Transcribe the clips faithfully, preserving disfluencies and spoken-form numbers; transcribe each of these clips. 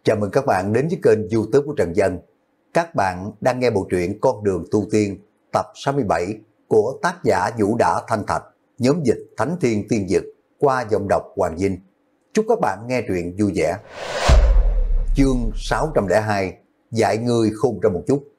Chào mừng các bạn đến với kênh YouTube của Trần Dân. Các bạn đang nghe bộ truyện Con đường tu tiên tập sáu mươi bảy của tác giả Vũ Đã Thanh Thạch, nhóm dịch Thánh Thiên Tiên Dực qua giọng đọc Hoàng Vinh. Chúc các bạn nghe truyện vui vẻ. Chương sáu trăm lẻ hai, dạy người khôn ra một chút.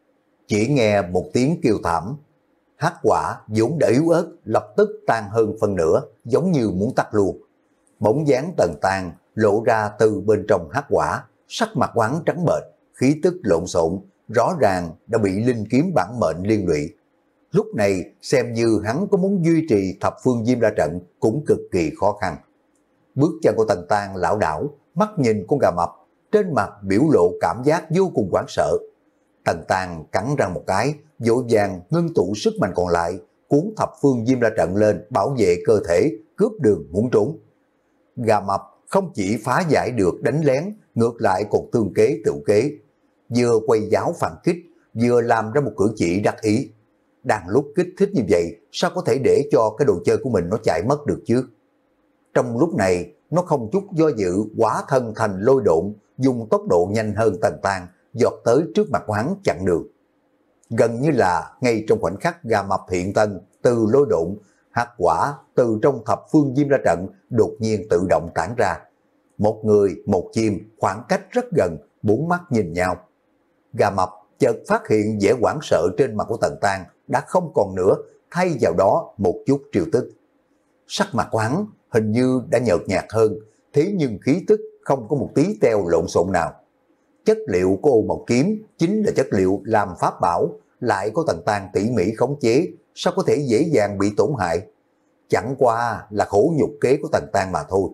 Chỉ nghe một tiếng kêu thảm, hắc quả vốn đã yếu ớt lập tức tan hơn phân nửa, giống như muốn tắt luôn. Bóng dáng Tần Tàng lộ ra từ bên trong hắc quả, sắc mặt hắn trắng bệch, khí tức lộn xộn, rõ ràng đã bị linh kiếm bản mệnh liên lụy. Lúc này xem như hắn có muốn duy trì thập phương diêm la trận cũng cực kỳ khó khăn. Bước chân của Tần Tàng lảo đảo, mắt nhìn con gà mập, trên mặt biểu lộ cảm giác vô cùng hoảng sợ. Tần Tàng cắn răng một cái, vội vàng ngưng tụ sức mạnh còn lại, cuốn thập phương diêm la trận lên bảo vệ cơ thể, cướp đường muốn trốn. Gà mập không chỉ phá giải được đánh lén, ngược lại còn tương kế tự kế. Vừa quay giáo phản kích, vừa làm ra một cử chỉ đắc ý. Đang lúc kích thích như vậy, sao có thể để cho cái đồ chơi của mình nó chạy mất được chứ? Trong lúc này, nó không chút do dự, hóa thân thành lôi độn, dùng tốc độ nhanh hơn Tần Tàng, giọt tới trước mặt của hắn chặn đường. Gần như là ngay trong khoảnh khắc gà mập hiện thân, từ lôi độn, hắc quả từ trong thập phương diêm la trận đột nhiên tự động tản ra. Một người, một chim, khoảng cách rất gần, bốn mắt nhìn nhau. Gà mập chợt phát hiện vẻ hoảng sợ trên mặt của Tần Tàng đã không còn nữa, thay vào đó một chút triều tức. Sắc mặt của hắn hình như đã nhợt nhạt hơn, thế nhưng khí tức không có một tí teo lộn xộn nào. Chất liệu của ô mộc kiếm chính là chất liệu làm pháp bảo, lại có Tần Tàng tỉ mỉ khống chế, sao có thể dễ dàng bị tổn hại? Chẳng qua là khổ nhục kế của Tần Tàng mà thôi.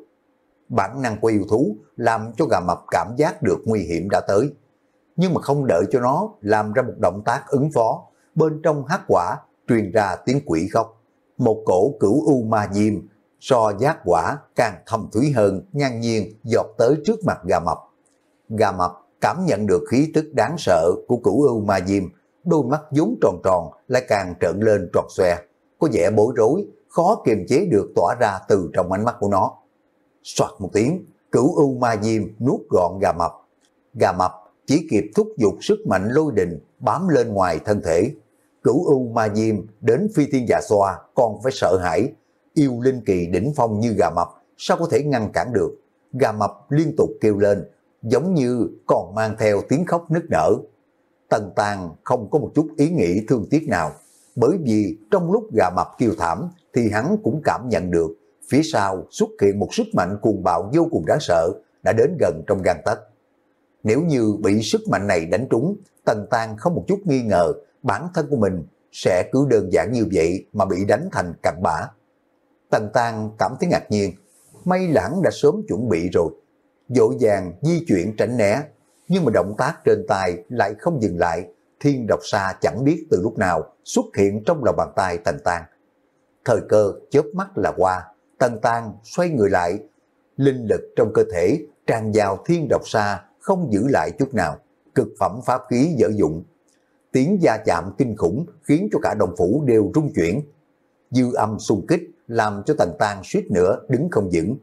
Bản năng của yêu thú làm cho gà mập cảm giác được nguy hiểm đã tới. Nhưng mà không đợi cho nó làm ra một động tác ứng phó, bên trong hắc quả truyền ra tiếng quỷ khóc. Một cổ cửu u ma diêm so giác quả càng thâm thúy hơn, ngang nhiên giọt tới trước mặt gà mập. Gà mập cảm nhận được khí tức đáng sợ của cửu u ma diêm, đôi mắt vốn tròn tròn lại càng trợn lên tròn xoe, có vẻ bối rối, khó kiềm chế được tỏa ra từ trong ánh mắt của nó. Soạt một tiếng, cửu u ma diêm nuốt gọn gà mập. Gà mập chỉ kịp thúc giục sức mạnh lôi đình bám lên ngoài thân thể. Cửu u ma diêm đến phi thiên dạ xoa còn phải sợ hãi, yêu linh kỳ đỉnh phong như gà mập sao có thể ngăn cản được. Gà mập liên tục kêu lên, giống như còn mang theo tiếng khóc nức nở. Tần Tàng không có một chút ý nghĩ thương tiếc nào, bởi vì trong lúc gà mập kêu thảm thì hắn cũng cảm nhận được phía sau xuất hiện một sức mạnh cuồng bạo vô cùng đáng sợ đã đến gần trong gang tấc. Nếu như bị sức mạnh này đánh trúng, Tần Tàng không một chút nghi ngờ bản thân của mình sẽ cứ đơn giản như vậy mà bị đánh thành cặn bã. Tần Tàng cảm thấy ngạc nhiên, may lãng đã sớm chuẩn bị rồi, vội vàng di chuyển tránh né, nhưng mà động tác trên tay lại không dừng lại. Thiên độc sa chẳng biết từ lúc nào xuất hiện trong lòng bàn tay Tần Tàng. Thời cơ chớp mắt là qua, Tần Tàng xoay người lại, linh lực trong cơ thể tràn vào thiên độc sa không giữ lại chút nào, cực phẩm pháp khí dở dụng. Tiếng va chạm kinh khủng khiến cho cả đồng phủ đều rung chuyển. Dư âm xung kích làm cho Tần Tàng suýt nữa đứng không vững.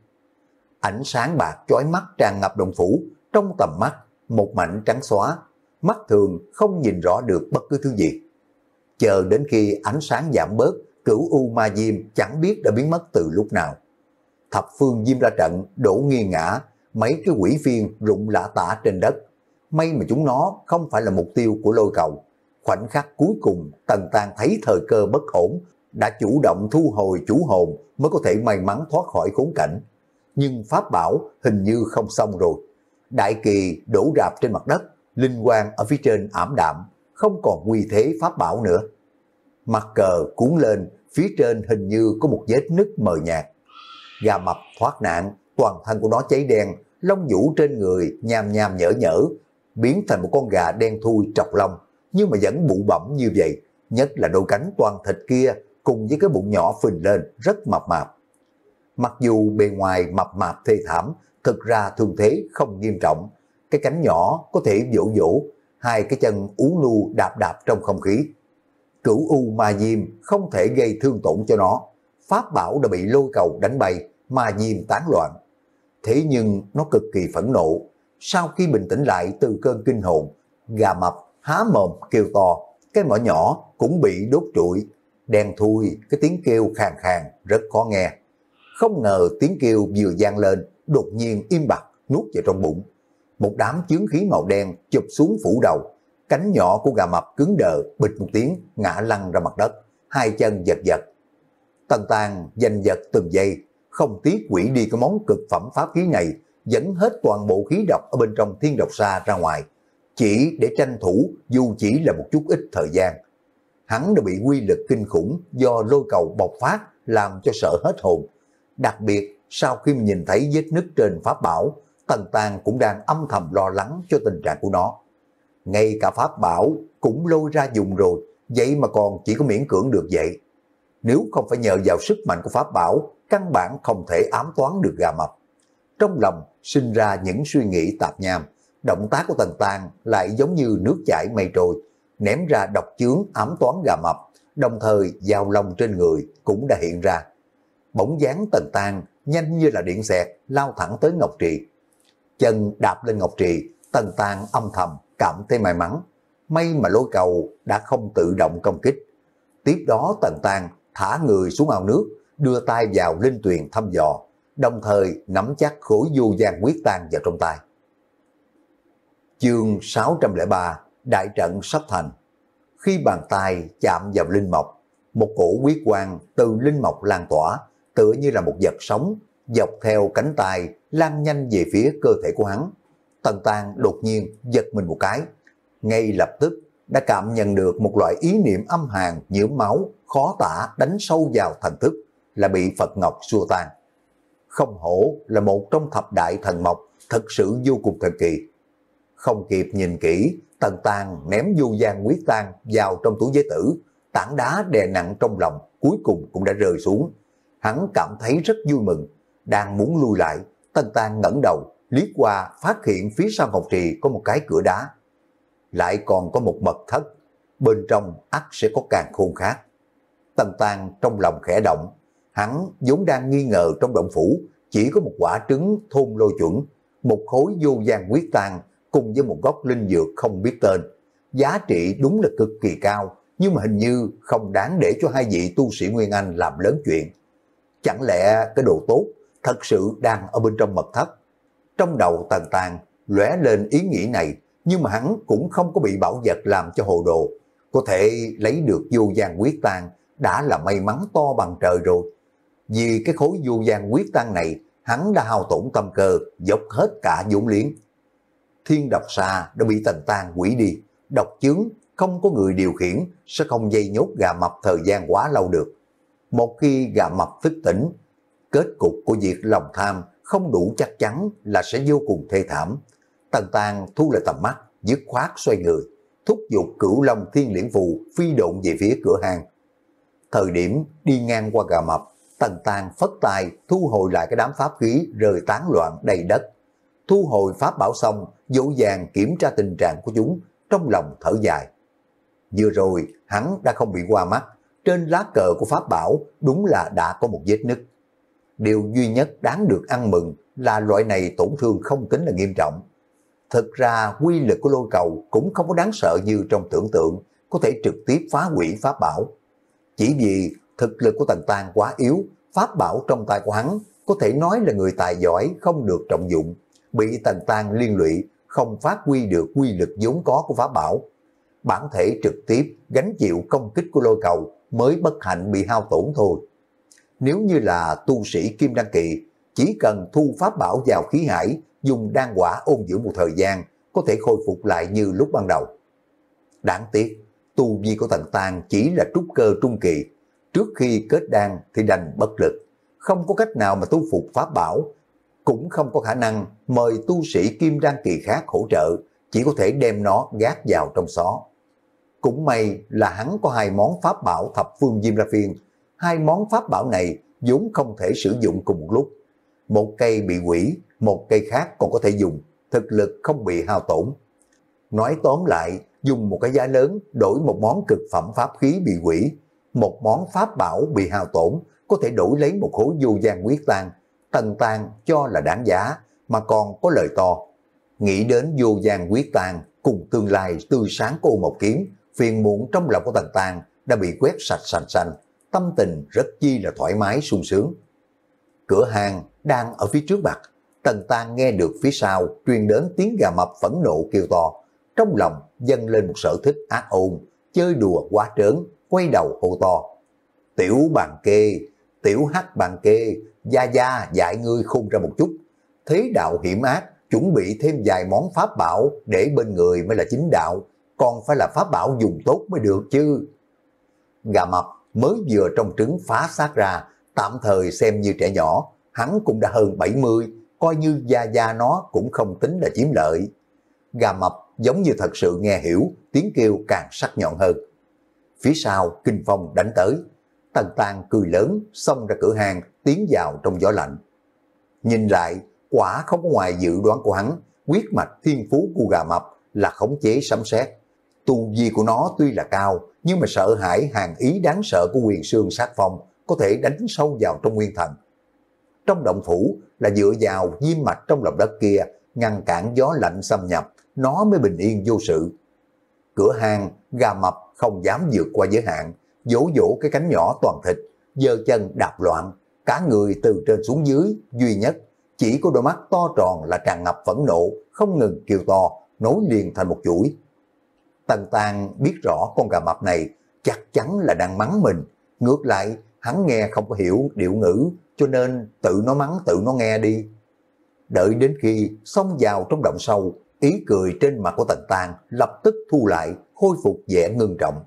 Ánh sáng bạc chói mắt tràn ngập đồng phủ, trong tầm mắt một mảnh trắng xóa, mắt thường không nhìn rõ được bất cứ thứ gì. Chờ đến khi ánh sáng giảm bớt, cửu u ma diêm chẳng biết đã biến mất từ lúc nào. Thập phương diêm la trận đổ nghiêng ngã, mấy cái quỷ phiên rụng lả tả trên đất. May mà chúng nó không phải là mục tiêu của lôi cầu. Khoảnh khắc cuối cùng, Tần Tàng thấy thời cơ bất ổn, đã chủ động thu hồi chủ hồn mới có thể may mắn thoát khỏi khốn cảnh. Nhưng pháp bảo hình như không xong rồi. Đại kỳ đổ rạp trên mặt đất, linh quang ở phía trên ảm đạm, không còn uy thế pháp bảo nữa. Mặt cờ cuốn lên, phía trên hình như có một vết nứt mờ nhạt. Gà mập thoát nạn, toàn thân của nó cháy đen, lông vũ trên người nham nham nhở nhở, biến thành một con gà đen thui trọc lông, nhưng mà vẫn bụ bẩm như vậy, nhất là đôi cánh toàn thịt kia cùng với cái bụng nhỏ phình lên rất mập mạp. Mặc dù bề ngoài mập mạp thê thảm, thực ra thương thế không nghiêm trọng. Cái cánh nhỏ có thể vỗ vỗ, hai cái chân ú nu đạp đạp trong không khí. Cửu u ma diêm không thể gây thương tổn cho nó. Pháp bảo đã bị lôi cầu đánh bay, ma diêm tán loạn. Thế nhưng nó cực kỳ phẫn nộ, Sau khi bình tĩnh lại từ cơn kinh hồn, gà mập há mồm kêu to, cái mỏ nhỏ cũng bị đốt trụi, đen thui, cái tiếng kêu khàn khàn rất khó nghe. Không ngờ tiếng kêu vừa vang lên, đột nhiên im bặt, nuốt vào trong bụng. Một đám chướng khí màu đen chụp xuống phủ đầu, cánh nhỏ của gà mập cứng đờ, bịch một tiếng ngã lăn ra mặt đất, hai chân giật giật. Tần Tàng giành giật từng giây, không tiếc quỷ đi cái món cực phẩm pháp khí này, dẫn hết toàn bộ khí độc ở bên trong thiên độc xa ra ngoài, chỉ để tranh thủ dù chỉ là một chút ít thời gian. Hắn đã bị quy lực kinh khủng do lôi cầu bộc phát làm cho sợ hết hồn. Đặc biệt sau khi nhìn thấy vết nứt trên pháp bảo, Tần Tàng cũng đang âm thầm lo lắng cho tình trạng của nó. Ngay cả pháp bảo cũng lôi ra dùng rồi, vậy mà còn chỉ có miễn cưỡng được vậy. Nếu không phải nhờ vào sức mạnh của pháp bảo, căn bản không thể ám toán được gà mập. Trong lòng sinh ra những suy nghĩ tạp nham, động tác của Tần Tàng lại giống như nước chảy mây trôi, ném ra độc chướng ám toán gà mập, đồng thời dao long trên người cũng đã hiện ra. Bóng dáng Tần Tàng nhanh như là điện xẹt lao thẳng tới Ngọc Trì. Chân đạp lên Ngọc Trì, Tần Tàng âm thầm cảm thấy may mắn, may mà lôi cầu đã không tự động công kích. Tiếp đó Tần Tàng thả người xuống ao nước, đưa tay vào linh tuyền thăm dò, đồng thời nắm chắc khối vô gian quyết tang vào trong tay. Chương sáu trăm lẻ ba, đại trận sắp thành. Khi bàn tay chạm vào linh mộc, một cổ huyết quang từ linh mộc lan tỏa, tựa như là một vật sống, dọc theo cánh tay lan nhanh về phía cơ thể của hắn. Tần Tàng đột nhiên giật mình một cái, ngay lập tức đã cảm nhận được một loại ý niệm âm hàn nhiễm máu, khó tả đánh sâu vào thần thức, là bị Phật Ngọc xua tan. Không hổ là một trong thập đại thần mộc, thật sự vô cùng thần kỳ. Không kịp nhìn kỹ, Tần Tàng ném vô gian quyết tang vào trong túi giới tử, tảng đá đè nặng trong lòng cuối cùng cũng đã rơi xuống. Hắn cảm thấy rất vui mừng, đang muốn lui lại, Tần Tàng ngẩng đầu liếc qua, phát hiện phía sau Ngọc Trì có một cái cửa đá, lại còn có một mật thất, bên trong ắt sẽ có càn khôn khác. Tần Tàng trong lòng khẽ động, hắn vốn đang nghi ngờ trong động phủ chỉ có một quả trứng thôn lôi chuẩn, một khối vô gian quyết tang cùng với một gốc linh dược không biết tên. Giá trị đúng là cực kỳ cao, nhưng mà hình như không đáng để cho hai vị tu sĩ Nguyên Anh làm lớn chuyện. Chẳng lẽ cái đồ tốt thật sự đang ở bên trong mật thất? Trong đầu Tần Tàng lóe lên ý nghĩ này, nhưng mà hắn cũng không có bị bảo vật làm cho hồ đồ. Có thể lấy được vô gian quyết tang đã là may mắn to bằng trời rồi. Vì cái khối vô gian quyết tang này, hắn đã hao tổn tâm cơ, dốc hết cả vốn liếng. Thiên độc xà đã bị Tần Tàng hủy đi, độc chướng không có người điều khiển sẽ không dây nhốt gà mập thời gian quá lâu được. Một khi gà mập thức tỉnh, kết cục của việc lòng tham không đủ chắc chắn là sẽ vô cùng thê thảm. Tần Tàng thu lại tầm mắt, dứt khoát xoay người, thúc giục Cửu Long Thiên Liễn Phù phi độn về phía cửa hàng. Thời điểm đi ngang qua gà mập, Tần Tàng phất tay thu hồi lại cái đám pháp khí rơi tán loạn đầy đất. Thu hồi pháp bảo xong, dỗ dàng kiểm tra tình trạng của chúng, trong lòng thở dài. Vừa rồi hắn đã không bị qua mắt, trên lá cờ của pháp bảo đúng là đã có một vết nứt. Điều duy nhất đáng được ăn mừng là loại này tổn thương không tính là nghiêm trọng. Thực ra quy lực của lôi cầu cũng không có đáng sợ như trong tưởng tượng, có thể trực tiếp phá hủy pháp bảo. Chỉ vì thực lực của Tần Tàng quá yếu, pháp bảo trong tay của hắn có thể nói là người tài giỏi không được trọng dụng, bị Tần Tàng liên lụy, không phát huy được quy lực vốn có của pháp bảo. Bản thể trực tiếp gánh chịu công kích của lôi cầu mới bất hạnh bị hao tổn thôi. Nếu như là tu sĩ Kim Đan Kỳ, chỉ cần thu pháp bảo vào khí hải, dùng đan quả ôn dưỡng một thời gian, có thể khôi phục lại như lúc ban đầu. Đáng tiếc, tu vi của Tần Tàng chỉ là trúc cơ trung kỳ, trước khi kết đan thì đành bất lực, không có cách nào mà tu phục pháp bảo, cũng không có khả năng mời tu sĩ Kim Đan Kỳ khác hỗ trợ, chỉ có thể đem nó gác vào trong xó. Cũng may là hắn có hai món pháp bảo thập phương Diêm La Phiên, hai món pháp bảo này vốn không thể sử dụng cùng một lúc. Một cây bị hủy, một cây khác còn có thể dùng, thực lực không bị hao tổn. Nói tóm lại, dùng một cái giá lớn đổi một món cực phẩm pháp khí bị hủy, một món pháp bảo bị hao tổn, có thể đổi lấy một khối vô gian quyết tang. Tần Tàng cho là đáng giá, mà còn có lời to. Nghĩ đến vô gian quyết tàn cùng tương lai tươi sáng của một kiếm, phiền muộn trong lòng của Tần Tàng đã bị quét sạch sành sanh, tâm tình rất chi là thoải mái sung sướng. Cửa hàng đang ở phía trước mặt, Tần Tàng nghe được phía sau truyền đến tiếng gà mập phẫn nộ kêu to, trong lòng dâng lên một sở thích ác ôn, chơi đùa quá trớn, quay đầu hô to. Tiểu bàn kê, tiểu hắc bàn kê, gia gia dạy ngươi khôn ra một chút, thế đạo hiểm ác, chuẩn bị thêm vài món pháp bảo để bên người mới là chính đạo, còn phải là pháp bảo dùng tốt mới được chứ. Gà mập mới vừa trong trứng phá xác ra, tạm thời xem như trẻ nhỏ, hắn cũng đã hơn bảy mươi, coi như gia gia nó cũng không tính là chiếm lợi. Gà mập giống như thật sự nghe hiểu, tiếng kêu càng sắc nhọn hơn. Phía sau kinh phong đánh tới, Tần Tàng cười lớn, xông ra cửa hàng, tiến vào trong gió lạnh. Nhìn lại, quả không có ngoài dự đoán của hắn, huyết mạch thiên phú của gà mập là khống chế sấm sét. Tu vi của nó tuy là cao, nhưng mà sợ hãi hàng ý đáng sợ của Huyền Xương Sát Phong có thể đánh sâu vào trong nguyên thần. Trong động phủ là dựa vào diêm mạch trong lòng đất kia, ngăn cản gió lạnh xâm nhập, nó mới bình yên vô sự. Cửa hàng, gà mập không dám vượt qua giới hạn, vỗ vỗ cái cánh nhỏ toàn thịt, giơ chân đạp loạn, cả người từ trên xuống dưới, duy nhất, chỉ có đôi mắt to tròn là tràn ngập phẫn nộ, không ngừng kêu to, nối liền thành một chuỗi. Tần Tàng biết rõ con gà mập này chắc chắn là đang mắng mình, ngược lại hắn nghe không có hiểu điệu ngữ, cho nên tự nó mắng tự nó nghe đi. Đợi đến khi xông vào trong động sâu, ý cười trên mặt của Tần Tàng lập tức thu lại, khôi phục vẻ ngưng trọng.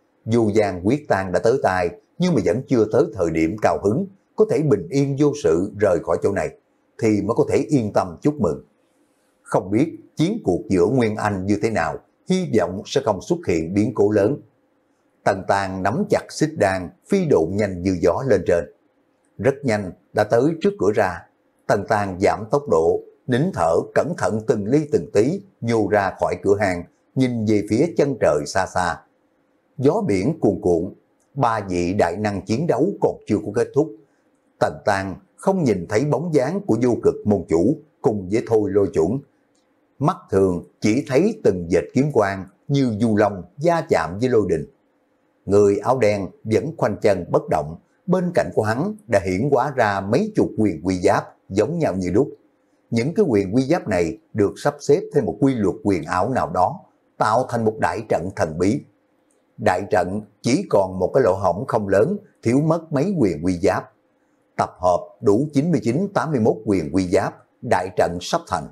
Dù gian quyết tang đã tới tai, nhưng mà vẫn chưa tới thời điểm cao hứng, có thể bình yên vô sự rời khỏi chỗ này, thì mới có thể yên tâm chúc mừng. Không biết chiến cuộc giữa Nguyên Anh như thế nào, hy vọng sẽ không xuất hiện biến cố lớn. Tần Tàng nắm chặt xích đan, phi độn nhanh như gió lên trên. Rất nhanh đã tới trước cửa ra, Tần Tàng giảm tốc độ, nín thở cẩn thận từng ly từng tí nhô ra khỏi cửa hàng, nhìn về phía chân trời xa xa. Gió biển cuồn cuộn, ba vị đại năng chiến đấu còn chưa có kết thúc. Tần Tàng không nhìn thấy bóng dáng của vô cực môn chủ cùng với Thôi Lôi Chuẩn. Mắt thường chỉ thấy từng vệt kiếm quang như du long va chạm với lôi đình. Người áo đen vẫn khoanh chân bất động, bên cạnh của hắn đã hiển hóa ra mấy chục quyền quy giáp giống nhau như đúc. Những cái quyền quy giáp này được sắp xếp theo một quy luật quyền ảo nào đó, tạo thành một đại trận thần bí. Đại trận chỉ còn một cái lỗ hổng không lớn, thiếu mất mấy quyền quy giáp. Tập hợp đủ chín mươi chín tám mươi mốt quyền quy giáp, đại trận sắp thành.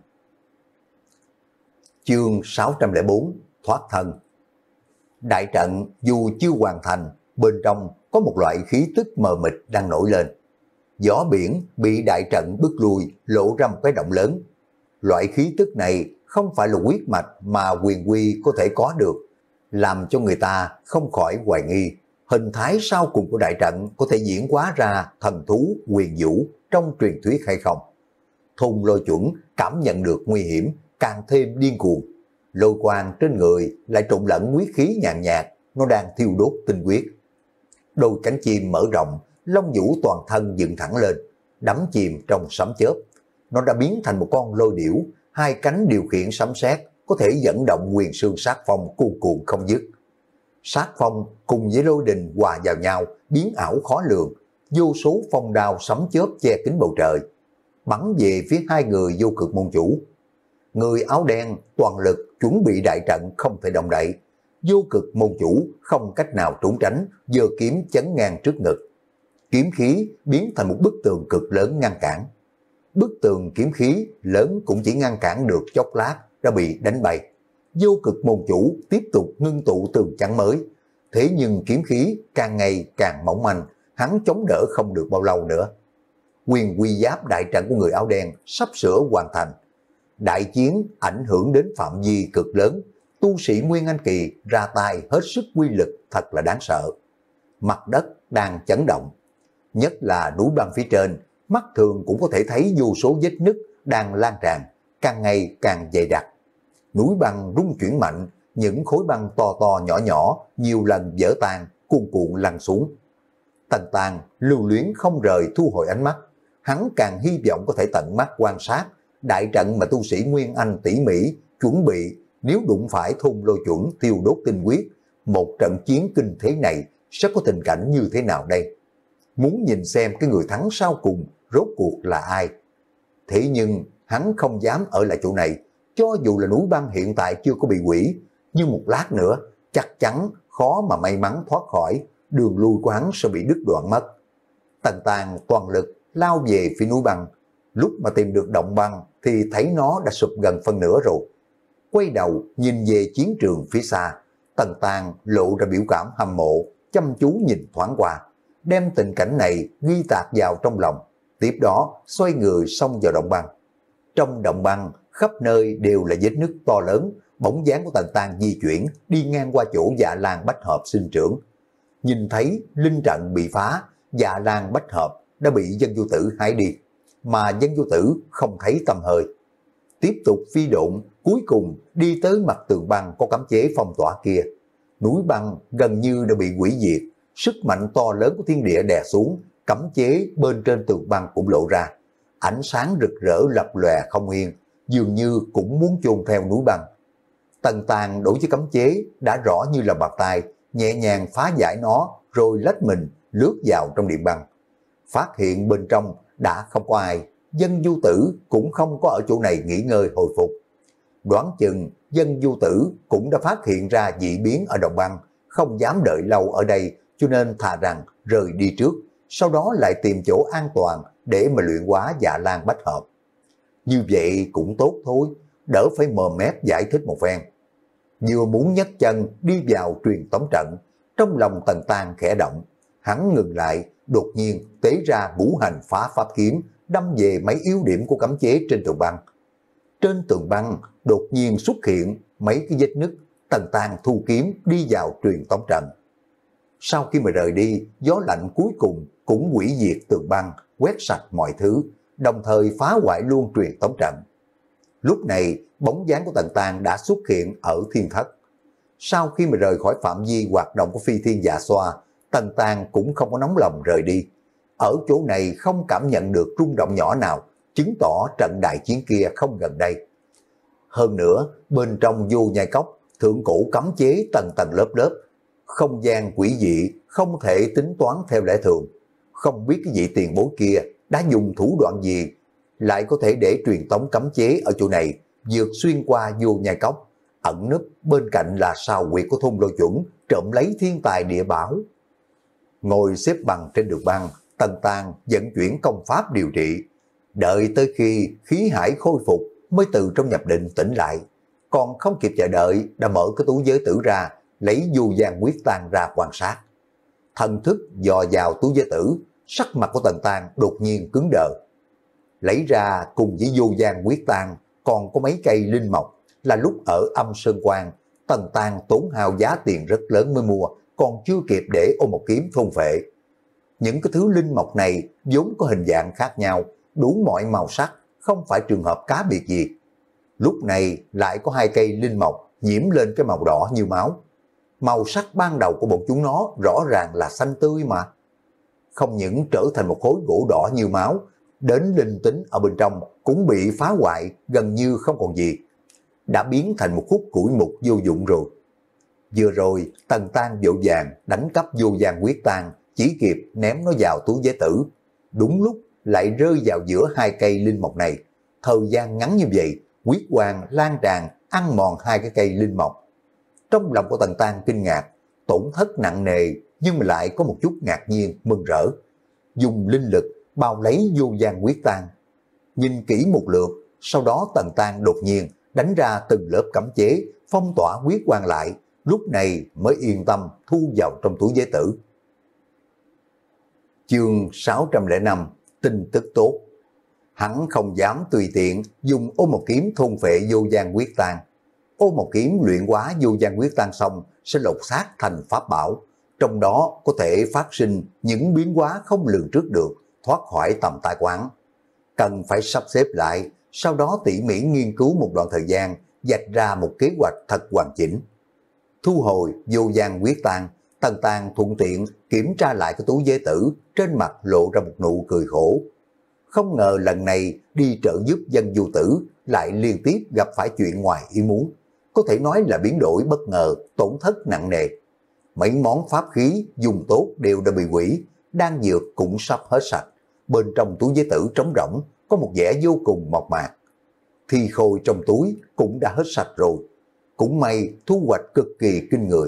Chương sáu trăm lẻ bốn Thoát thân. Đại trận dù chưa hoàn thành, bên trong có một loại khí tức mờ mịt đang nổi lên. Gió biển bị đại trận bức lui, lộ ra một cái động lớn. Loại khí tức này không phải là huyết mạch mà quyền quy có thể có được, làm cho người ta không khỏi hoài nghi hình thái sau cùng của đại trận có thể diễn hóa ra thần thú quyền vũ trong truyền thuyết hay không. Thôn Lôi Chuẩn cảm nhận được nguy hiểm, càng thêm điên cuồng. Lôi quang trên người lại trộn lẫn huyết khí nhàn nhạt, nó đang thiêu đốt tinh huyết. Đôi cánh chim mở rộng, lông vũ toàn thân dựng thẳng lên, đắm chìm trong sấm chớp. Nó đã biến thành một con lôi điểu, hai cánh điều khiển sấm sét, có thể dẫn động Huyền Xương Sát Phong cuồn cuộn không dứt. Sát phong cùng với lôi đình hòa vào nhau, biến ảo khó lường, vô số phong đao sấm chớp che kín bầu trời, bắn về phía hai người vô cực môn chủ. Người áo đen toàn lực chuẩn bị đại trận không thể động đậy, vô cực môn chủ không cách nào trốn tránh, giơ kiếm chấn ngang trước ngực. Kiếm khí biến thành một bức tường cực lớn ngăn cản. Bức tường kiếm khí lớn cũng chỉ ngăn cản được chốc lát đã bị đánh bay. Vô cực môn chủ tiếp tục ngưng tụ tường chắn mới. Thế nhưng kiếm khí càng ngày càng mỏng manh, hắn chống đỡ không được bao lâu nữa. Quyền quy giáp đại trận của người áo đen sắp sửa hoàn thành. Đại chiến ảnh hưởng đến phạm vi cực lớn, tu sĩ Nguyên Anh Kỳ ra tay hết sức quy lực thật là đáng sợ. Mặt đất đang chấn động, nhất là núi băng phía trên, mắt thường cũng có thể thấy vô số vết nứt đang lan tràn, càng ngày càng dày đặc. Núi băng rung chuyển mạnh, những khối băng to to nhỏ nhỏ nhiều lần vỡ tan, cuồn cuộn lăn xuống. Tần Tàng lưu luyến không rời thu hồi ánh mắt, hắn càng hy vọng có thể tận mắt quan sát đại trận mà tu sĩ Nguyên Anh tỉ mỉ chuẩn bị, nếu đụng phải thôn lôi chuẩn tiêu đốt tinh huyết, một trận chiến kinh thế này sẽ có tình cảnh như thế nào đây? Muốn nhìn xem cái người thắng sau cùng rốt cuộc là ai. Thế nhưng hắn không dám ở lại chỗ này, cho dù là núi băng hiện tại chưa có bị hủy, nhưng một lát nữa chắc chắn khó mà may mắn thoát khỏi, đường lui của hắn sẽ bị đứt đoạn mất. Tần Tàng toàn lực lao về phía núi băng, lúc mà tìm được động băng thì thấy nó đã sụp gần phân nửa rồi. Quay đầu nhìn về chiến trường phía xa, Tần Tàng lộ ra biểu cảm hâm mộ, chăm chú nhìn thoáng qua, đem tình cảnh này ghi tạc vào trong lòng, tiếp đó xoay người xông vào động băng. Trong động băng khắp nơi đều là vết nứt to lớn, bóng dáng của Tần Tàng di chuyển đi ngang qua chỗ Dạ Lan Bách Hợp sinh trưởng. Nhìn thấy linh trận bị phá, Dạ Lan Bách Hợp đã bị Dân Vô Tử hái đi, mà Dân Vô Tử không thấy tăm hơi. Tiếp tục phi độn, cuối cùng đi tới mặt tường băng có cấm chế phong tỏa kia. Núi băng gần như đã bị hủy diệt, sức mạnh to lớn của thiên địa đè xuống, cấm chế bên trên tường băng cũng lộ ra. Ánh sáng rực rỡ lập lòe không yên, dường như cũng muốn chôn theo núi băng. Tần Tàng đối với cấm chế đã rõ như là bàn tay, nhẹ nhàng phá giải nó rồi lách mình lướt vào trong điện băng. Phát hiện bên trong đã không có ai, Dân Vô Tử cũng không có ở chỗ này nghỉ ngơi hồi phục. Đoán chừng Dân Vô Tử cũng đã phát hiện ra dị biến ở đồng băng, không dám đợi lâu ở đây, cho nên thà rằng rời đi trước, sau đó lại tìm chỗ an toàn để mà luyện hóa Dạ Lan Bách Hợp. Như vậy cũng tốt thôi, đỡ phải mồm mép giải thích một phen. Vừa muốn nhấc chân đi vào truyền tống trận, trong lòng Tần Tàng khẽ động, hắn ngừng lại, đột nhiên tế ra ngũ hành phá pháp kiếm, đâm về mấy yếu điểm của cấm chế trên tường băng. Trên tường băng đột nhiên xuất hiện mấy cái vết nứt, Tần Tàng thu kiếm đi vào truyền tống trận. Sau khi mà rời đi, gió lạnh cuối cùng cũng hủy diệt tường băng, quét sạch mọi thứ, đồng thời phá hoại luôn truyền tống trận. Lúc này, bóng dáng của Tần Tàng đã xuất hiện ở thiên thất. Sau khi mà rời khỏi phạm vi hoạt động của phi thiên dạ xoa, Tần Tàng cũng không có nóng lòng rời đi. Ở chỗ này không cảm nhận được rung động nhỏ nào, chứng tỏ trận đại chiến kia không gần đây. Hơn nữa, bên trong vô nhai cốc, thượng cổ cấm chế tầng tầng lớp lớp, không gian quỷ dị không thể tính toán theo lẽ thường. Không biết cái vị tiền bối kia đã dùng thủ đoạn gì, lại có thể để truyền tống cấm chế ở chỗ này, vượt xuyên qua vô nhai cốc, ẩn nấp bên cạnh là sao huyệt của thôn lôi chuẩn, trộm lấy thiên tài địa bảo. Ngồi xếp bằng trên đường băng, Tần Tàng vận chuyển công pháp điều trị, đợi tới khi khí hải khôi phục mới từ trong nhập định tỉnh lại, còn không kịp chờ đợi đã mở cái túi giới tử ra, lấy du gian quyết tang ra quan sát. Thần thức dò vào túi giới tử, sắc mặt của Tần Tàng đột nhiên cứng đờ. Lấy ra cùng với du gian quyết tang còn có mấy cây linh mộc, là lúc ở Âm Sơn Quan, Tần Tàng tốn hao giá tiền rất lớn mới mua, còn chưa kịp để ôm một kiếm thôn phệ. Những cái thứ linh mộc này vốn có hình dạng khác nhau, đủ mọi màu sắc, không phải trường hợp cá biệt gì. Lúc này lại có hai cây linh mộc nhiễm lên cái màu đỏ như máu. Màu sắc ban đầu của bọn chúng nó rõ ràng là xanh tươi mà. Không những trở thành một khối gỗ đỏ như máu, đến linh tính ở bên trong cũng bị phá hoại gần như không còn gì, đã biến thành một khúc củi mục vô dụng rồi. Vừa rồi Tần Tàng vội vàng đánh cắp vô gian quyết tang, chỉ kịp ném nó vào túi giới tử, đúng lúc lại rơi vào giữa hai cây linh mộc này. Thời gian ngắn như vậy, huyết quang lan tràn ăn mòn hai cái cây linh mộc. Trong lòng của Tần Tàng kinh ngạc, tổn thất nặng nề nhưng mà lại có một chút ngạc nhiên mừng rỡ. Dùng linh lực bao lấy vô gian quyết tang, nhìn kỹ một lượt, sau đó Tần Tàng đột nhiên đánh ra từng lớp cấm chế, phong tỏa huyết quang lại, lúc này mới yên tâm thu vào trong túi giới tử. Chương sáu trăm lẻ năm, tin tức tốt. Hắn không dám tùy tiện dùng ô một kiếm thôn phệ vô gian quyết tang. Ô một kiếm luyện hóa vô gian quyết tang xong sẽ lột xác thành pháp bảo, trong đó có thể phát sinh những biến hóa không lường trước được, thoát khỏi tầm tai quán. Cần phải sắp xếp lại, sau đó tỉ mỉ nghiên cứu một đoạn thời gian, vạch ra một kế hoạch thật hoàn chỉnh. Thu hồi vô gian quyết tang, Tần Tàng thuận tiện kiểm tra lại cái túi giới tử, trên mặt lộ ra một nụ cười khổ. không ngờ lần này đi trợ giúp Dân Du Tử lại liên tiếp gặp phải chuyện ngoài ý muốn, có thể nói là biến đổi bất ngờ, tổn thất nặng nề. Mấy món pháp khí dùng tốt đều đã bị hủy, đan dược cũng sắp hết sạch, bên trong túi giới tử trống rỗng, có một vẻ vô cùng mộc mạc. Thi khôi trong túi cũng đã hết sạch rồi, cũng may thu hoạch cực kỳ kinh người.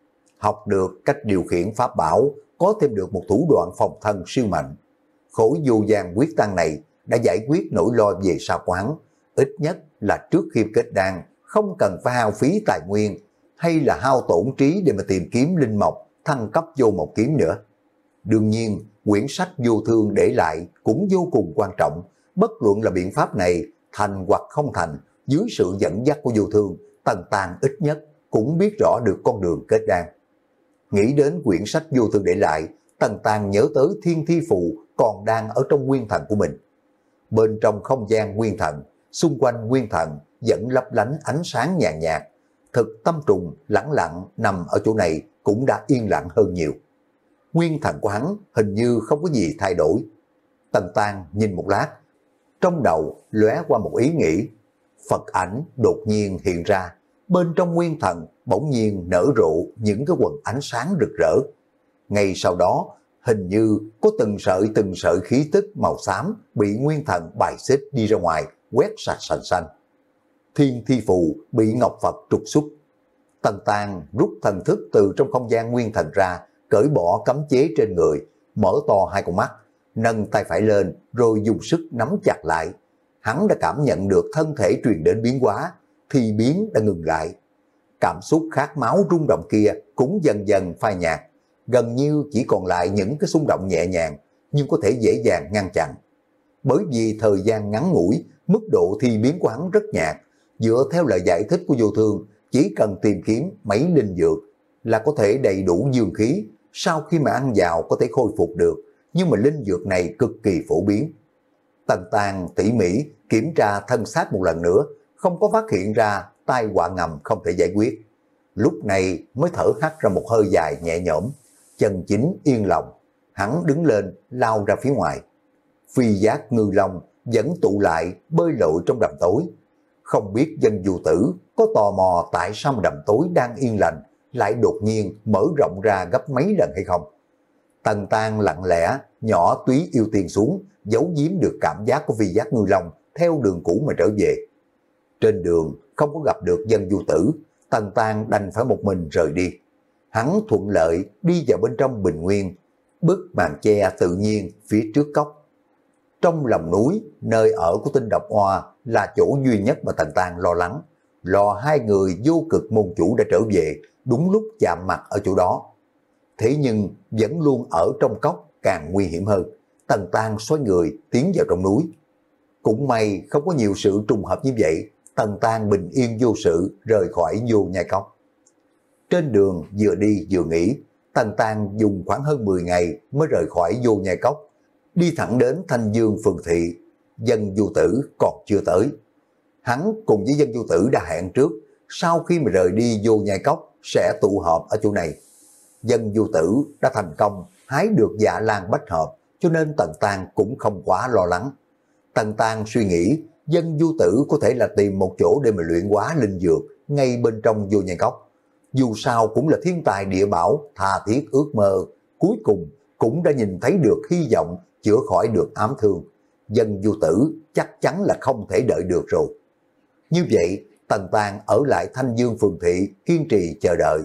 Học được cách điều khiển pháp bảo, có thêm được một thủ đoạn phòng thân siêu mạnh. Khối vô gian quyết tăng này đã giải quyết nỗi lo về sao quán, ít nhất là trước khi kết đan, không cần phải hao phí tài nguyên, hay là hao tổn trí để mà tìm kiếm linh mộc, thăng cấp vô một kiếm nữa. Đương nhiên, quyển sách vô thương để lại cũng vô cùng quan trọng, bất luận là biện pháp này thành hoặc không thành, dưới sự dẫn dắt của vô thương, Tần Tàng ít nhất cũng biết rõ được con đường kết đan. Nghĩ đến quyển sách vô thương để lại, Tần Tàng nhớ tới thiên thi phù còn đang ở trong nguyên thần của mình. Bên trong không gian nguyên thần, xung quanh nguyên thần vẫn lấp lánh ánh sáng nhàn nhạt. Thực tâm trùng lẳng lặng nằm ở chỗ này cũng đã yên lặng hơn nhiều. Nguyên thần của hắn hình như không có gì thay đổi. Tần Tàng nhìn một lát, trong đầu lóe qua một ý nghĩ. Phật ảnh đột nhiên hiện ra, bên trong nguyên thần bỗng nhiên nở rộ những cái quần ánh sáng rực rỡ. Ngay sau đó, hình như có từng sợi từng sợi khí tức màu xám bị nguyên thần bài xích đi ra ngoài, quét sạch sành xanh. Thiên thi phù bị Ngọc Phật trục xuất. Tần Tàng rút thần thức từ trong không gian nguyên thần ra, cởi bỏ cấm chế trên người, mở to hai con mắt, nâng tay phải lên rồi dùng sức nắm chặt lại. Hắn đã cảm nhận được thân thể truyền đến biến hóa, thì biến đã ngừng lại. Cảm xúc khát máu rung động kia cũng dần dần phai nhạt, gần như chỉ còn lại những cái xung động nhẹ nhàng, nhưng có thể dễ dàng ngăn chặn. Bởi vì thời gian ngắn ngủi, mức độ thi biến của hắn rất nhạt, dựa theo lời giải thích của vô thương, chỉ cần tìm kiếm mấy linh dược là có thể đầy đủ dương khí, sau khi mà ăn vào có thể khôi phục được, nhưng mà linh dược này cực kỳ phổ biến. Tần Tàng tỉ mỉ kiểm tra thân xác một lần nữa, không có phát hiện ra tai họa ngầm không thể giải quyết. Lúc này mới thở hắt ra một hơi dài nhẹ nhõm, chân chính yên lòng. Hắn đứng lên lao ra phía ngoài. Phi giác ngư long vẫn tụ lại bơi lội trong đầm tối. Không biết Dân Du Tử có tò mò tại sao mà đầm tối đang yên lành lại đột nhiên mở rộng ra gấp mấy lần hay không. Tần Tàng lặng lẽ nhỏ túy yêu tiền xuống, giấu giếm được cảm giác của phi giác ngư long theo đường cũ mà trở về. Trên đường không có gặp được Dân Du Tử, Tần Tàng đành phải một mình rời đi. Hắn thuận lợi đi vào bên trong bình nguyên, bức màn che tự nhiên phía trước cốc. Trong lòng núi, nơi ở của Tinh Độc Hoa là chỗ duy nhất mà Tần Tàng lo lắng. Lo hai người vô cực môn chủ đã trở về, đúng lúc chạm mặt ở chỗ đó. Thế nhưng vẫn luôn ở trong cốc càng nguy hiểm hơn. Tần Tàng xoay người tiến vào trong núi. Cũng may không có nhiều sự trùng hợp như vậy, Tần Tàng bình yên vô sự rời khỏi vô nhai cốc. Trên đường vừa đi vừa nghỉ, Tần Tàng dùng khoảng hơn mười ngày mới rời khỏi vô nhai cốc, đi thẳng đến Thanh Dương phường thị. Dân Du Tử còn chưa tới. Hắn cùng với Dân Du Tử đã hẹn trước, sau khi mà rời đi vô nhai cốc sẽ tụ họp ở chỗ này. Dân Du Tử đã thành công hái được dạ lan bách hợp, cho nên Tần Tàng cũng không quá lo lắng. Tần Tàng suy nghĩ Dân Du Tử có thể là tìm một chỗ để mà luyện hóa linh dược ngay bên trong vô nhai cốc. Dù sao cũng là thiên tài địa bảo, tha thiết ước mơ, cuối cùng cũng đã nhìn thấy được hy vọng chữa khỏi được ám thương. Dân Du Tử chắc chắn là không thể đợi được rồi. Như vậy, Tần Tàng ở lại Thanh Dương phường thị kiên trì chờ đợi.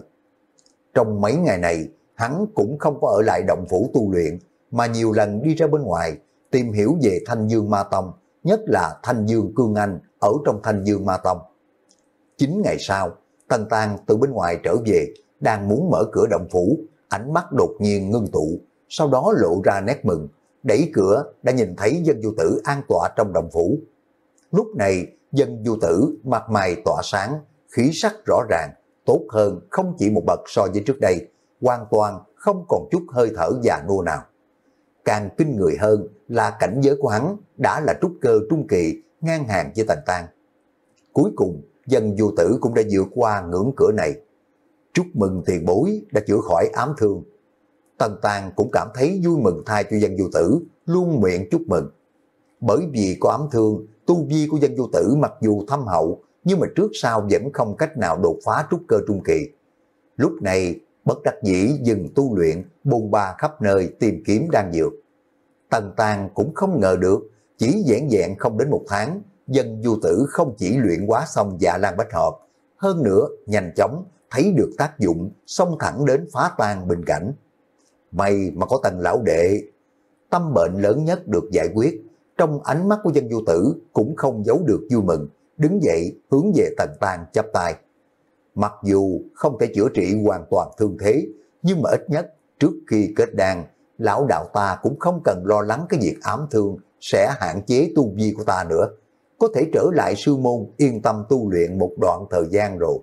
Trong mấy ngày này, hắn cũng không có ở lại động phủ tu luyện, mà nhiều lần đi ra bên ngoài tìm hiểu về Thanh Dương Ma Tông, nhất là Thanh Dương Cương Anh ở trong Thanh Dương Ma Tông. Chín ngày sau, Tần Tàng từ bên ngoài trở về, đang muốn mở cửa động phủ, ánh mắt đột nhiên ngưng tụ, sau đó lộ ra nét mừng, đẩy cửa đã nhìn thấy Dân Du Tử an tọa trong động phủ. Lúc này, Dân Du Tử mặt mày tỏa sáng, khí sắc rõ ràng, tốt hơn không chỉ một bậc so với trước đây, hoàn toàn không còn chút hơi thở già nua nào. Càng kinh người hơn là cảnh giới của hắn đã là trúc cơ trung kỳ, ngang hàng với Tần Tàng. Cuối cùng, Dân Du Tử cũng đã vượt qua ngưỡng cửa này. Chúc mừng tiền bối đã chữa khỏi ám thương. Tần Tàng cũng cảm thấy vui mừng thay cho Dân Du Tử, luôn miệng chúc mừng. bởi vì có ám thương, tu vi của Dân Vô Tử mặc dù thâm hậu, nhưng mà trước sau vẫn không cách nào đột phá trúc cơ trung kỳ. Lúc này, bất đắc dĩ dừng tu luyện, bôn ba khắp nơi tìm kiếm đan dược. Tần Tàng cũng không ngờ được, chỉ vẻn vẹn không đến một tháng, Dân Vô Tử không chỉ luyện hóa xong Dạ Lan Bách Hợp, hơn nữa nhanh chóng thấy được tác dụng, xông thẳng đến phá tan bình cảnh. May mà có Tần lão đệ, tâm bệnh lớn nhất được giải quyết, trong ánh mắt của Dân Vô Tử cũng không giấu được vui mừng, đứng dậy hướng về Tần Tàng chắp tay. Mặc dù không thể chữa trị hoàn toàn thương thế, nhưng mà ít nhất trước khi kết đan, lão đạo ta cũng không cần lo lắng cái việc ám thương sẽ hạn chế tu vi của ta nữa, có thể trở lại sư môn yên tâm tu luyện một đoạn thời gian rồi.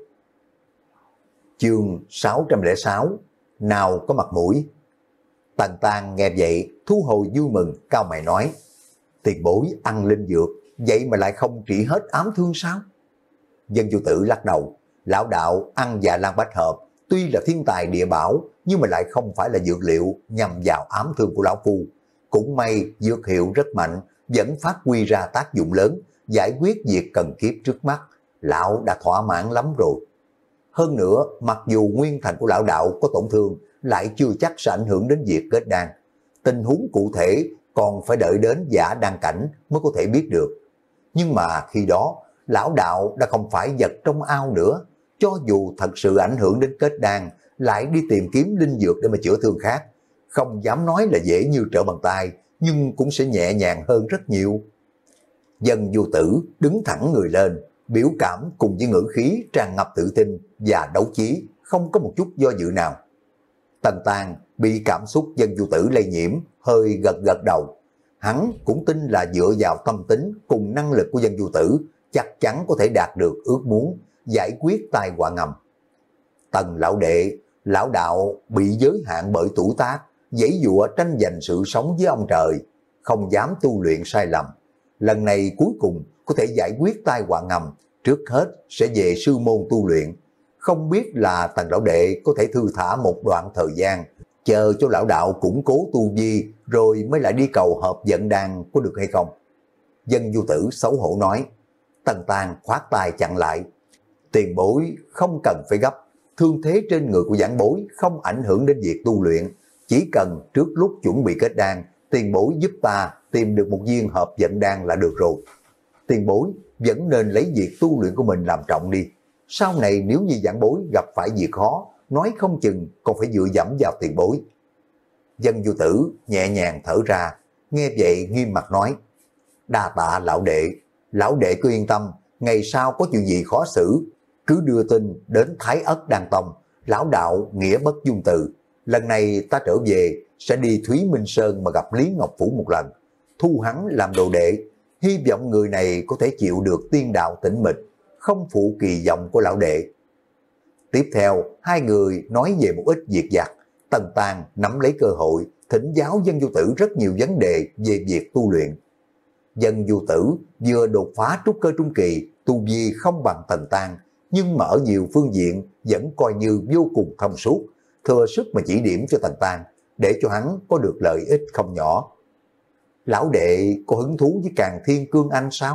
Chương sáu trăm lẻ sáu, nào có mặt mũi. Tần Tàng nghe vậy, thu hồi vui mừng, cao mày nói, tiền bối ăn linh dược, vậy mà lại không trị hết ám thương sao? Dân Vô Tử lắc đầu, lão đạo ăn Dạ Lan Bách Hợp, tuy là thiên tài địa bảo, nhưng mà lại không phải là dược liệu nhằm vào ám thương của lão phu. Cũng may dược hiệu rất mạnh, vẫn phát huy ra tác dụng lớn, giải quyết việc cần kiếp trước mắt, lão đã thỏa mãn lắm rồi. Hơn nữa, mặc dù nguyên thành của lão đạo có tổn thương, lại chưa chắc sẽ ảnh hưởng đến việc kết đan. Tình huống cụ thể còn phải đợi đến giả đan cảnh mới có thể biết được. Nhưng mà khi đó, lão đạo đã không phải vật trong ao nữa, cho dù thật sự ảnh hưởng đến kết đan, lại đi tìm kiếm linh dược để mà chữa thương khác. Không dám nói là dễ như trở bàn tay, nhưng cũng sẽ nhẹ nhàng hơn rất nhiều. Dân Vô Tử đứng thẳng người lên, biểu cảm cùng với ngữ khí tràn ngập tự tin và đấu chí, không có một chút do dự nào. Tần Tàng bị cảm xúc Dân Vô Tử lây nhiễm, hơi gật gật đầu. Hắn cũng tin là dựa vào tâm tính cùng năng lực của Dân Vô Tử, chắc chắn có thể đạt được ước muốn, giải quyết tai họa ngầm. Tần lão đệ, lão đạo bị giới hạn bởi tuổi tác, giãy giụa tranh giành sự sống với ông trời, không dám tu luyện sai lầm. Lần này cuối cùng có thể giải quyết tai họa ngầm, trước hết sẽ về sư môn tu luyện. Không biết là Tần lão đệ có thể thư thả một đoạn thời gian, chờ cho lão đạo củng cố tu vi, rồi mới lại đi cầu hợp vận đan có được hay không? Dân Vô Tử xấu hổ nói. Tần Tàng khoát tay chặn lại. Tiền bối không cần phải gấp, thương thế trên người của giảng bối không ảnh hưởng đến việc tu luyện, chỉ cần trước lúc chuẩn bị kết đan, tiền bối giúp ta tìm được một viên hợp vận đan là được rồi. Tiền bối vẫn nên lấy việc tu luyện của mình làm trọng đi. Sau này nếu như giảng bối gặp phải việc khó, nói không chừng còn phải dựa dẫm vào tiền bối. Dân Vô Tử nhẹ nhàng thở ra, nghe vậy nghiêm mặt nói, đa tạ lão đệ, lão đệ cứ yên tâm, ngày sau có chuyện gì khó xử, cứ đưa tin đến Thái Ất Đan Tông, lão đạo nghĩa bất dung từ. Lần này ta trở về sẽ đi Thúy Minh Sơn mà gặp Lý Ngọc Phủ một lần, thu hắn làm đồ đệ, hy vọng người này có thể chịu được tiên đạo tĩnh mịch, không phụ kỳ vọng của lão đệ. Tiếp theo, hai người nói về một ít việc vặt. Tần Tàng nắm lấy cơ hội, thỉnh giáo Dân Vô Tử rất nhiều vấn đề về việc tu luyện. Dân Vô Tử vừa đột phá trúc cơ trung kỳ, tu vi không bằng Tần Tàng, nhưng mà ở nhiều phương diện vẫn coi như vô cùng thông suốt, thừa sức mà chỉ điểm cho Tần Tàng, để cho hắn có được lợi ích không nhỏ. Lão đệ có hứng thú với Càn Thiên Cương Anh sao?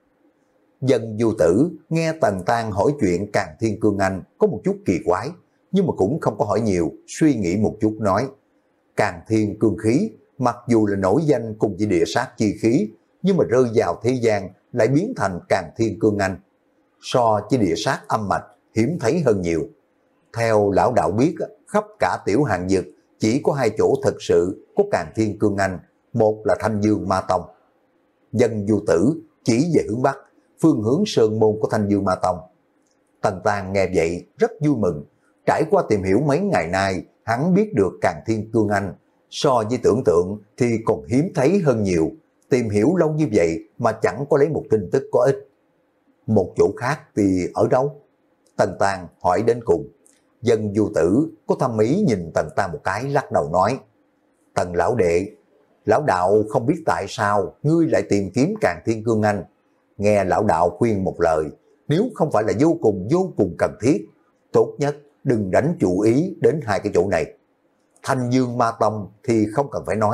Dân Vô Tử nghe Tần Tàng hỏi chuyện Càn Thiên Cương Anh có một chút kỳ quái, nhưng mà cũng không có hỏi nhiều, suy nghĩ một chút nói, Càn Thiên Cương Khí mặc dù là nổi danh cùng với địa sát chi khí, nhưng mà rơi vào thế gian lại biến thành Càn Thiên Cương Anh, so với địa sát âm mạch hiếm thấy hơn nhiều. Theo lão đạo biết, khắp cả tiểu hàng dực chỉ có hai chỗ thật sự có Càn Thiên Cương Anh, một là Thanh Dương Ma Tông. Dân Vô Tử chỉ về hướng Bắc, phương hướng sơn môn của Thanh Dương Ma Tông. Tần Tàng nghe vậy rất vui mừng, trải qua tìm hiểu mấy ngày nay, hắn biết được Càn Thiên Cương Anh, so với tưởng tượng thì còn hiếm thấy hơn nhiều, tìm hiểu lâu như vậy mà chẳng có lấy một tin tức có ích. Một chỗ khác thì ở đâu? Tần Tàng hỏi đến cùng. Dân Vô Tử có thâm ý nhìn Tần Tàng một cái, lắc đầu nói, Tần lão đệ, lão đạo không biết tại sao ngươi lại tìm kiếm Càn Thiên Cương Anh. Nghe lão đạo khuyên một lời, nếu không phải là vô cùng vô cùng cần thiết, tốt nhất đừng đánh chú ý đến hai cái chỗ này. Thanh Dương Ma Tông thì không cần phải nói,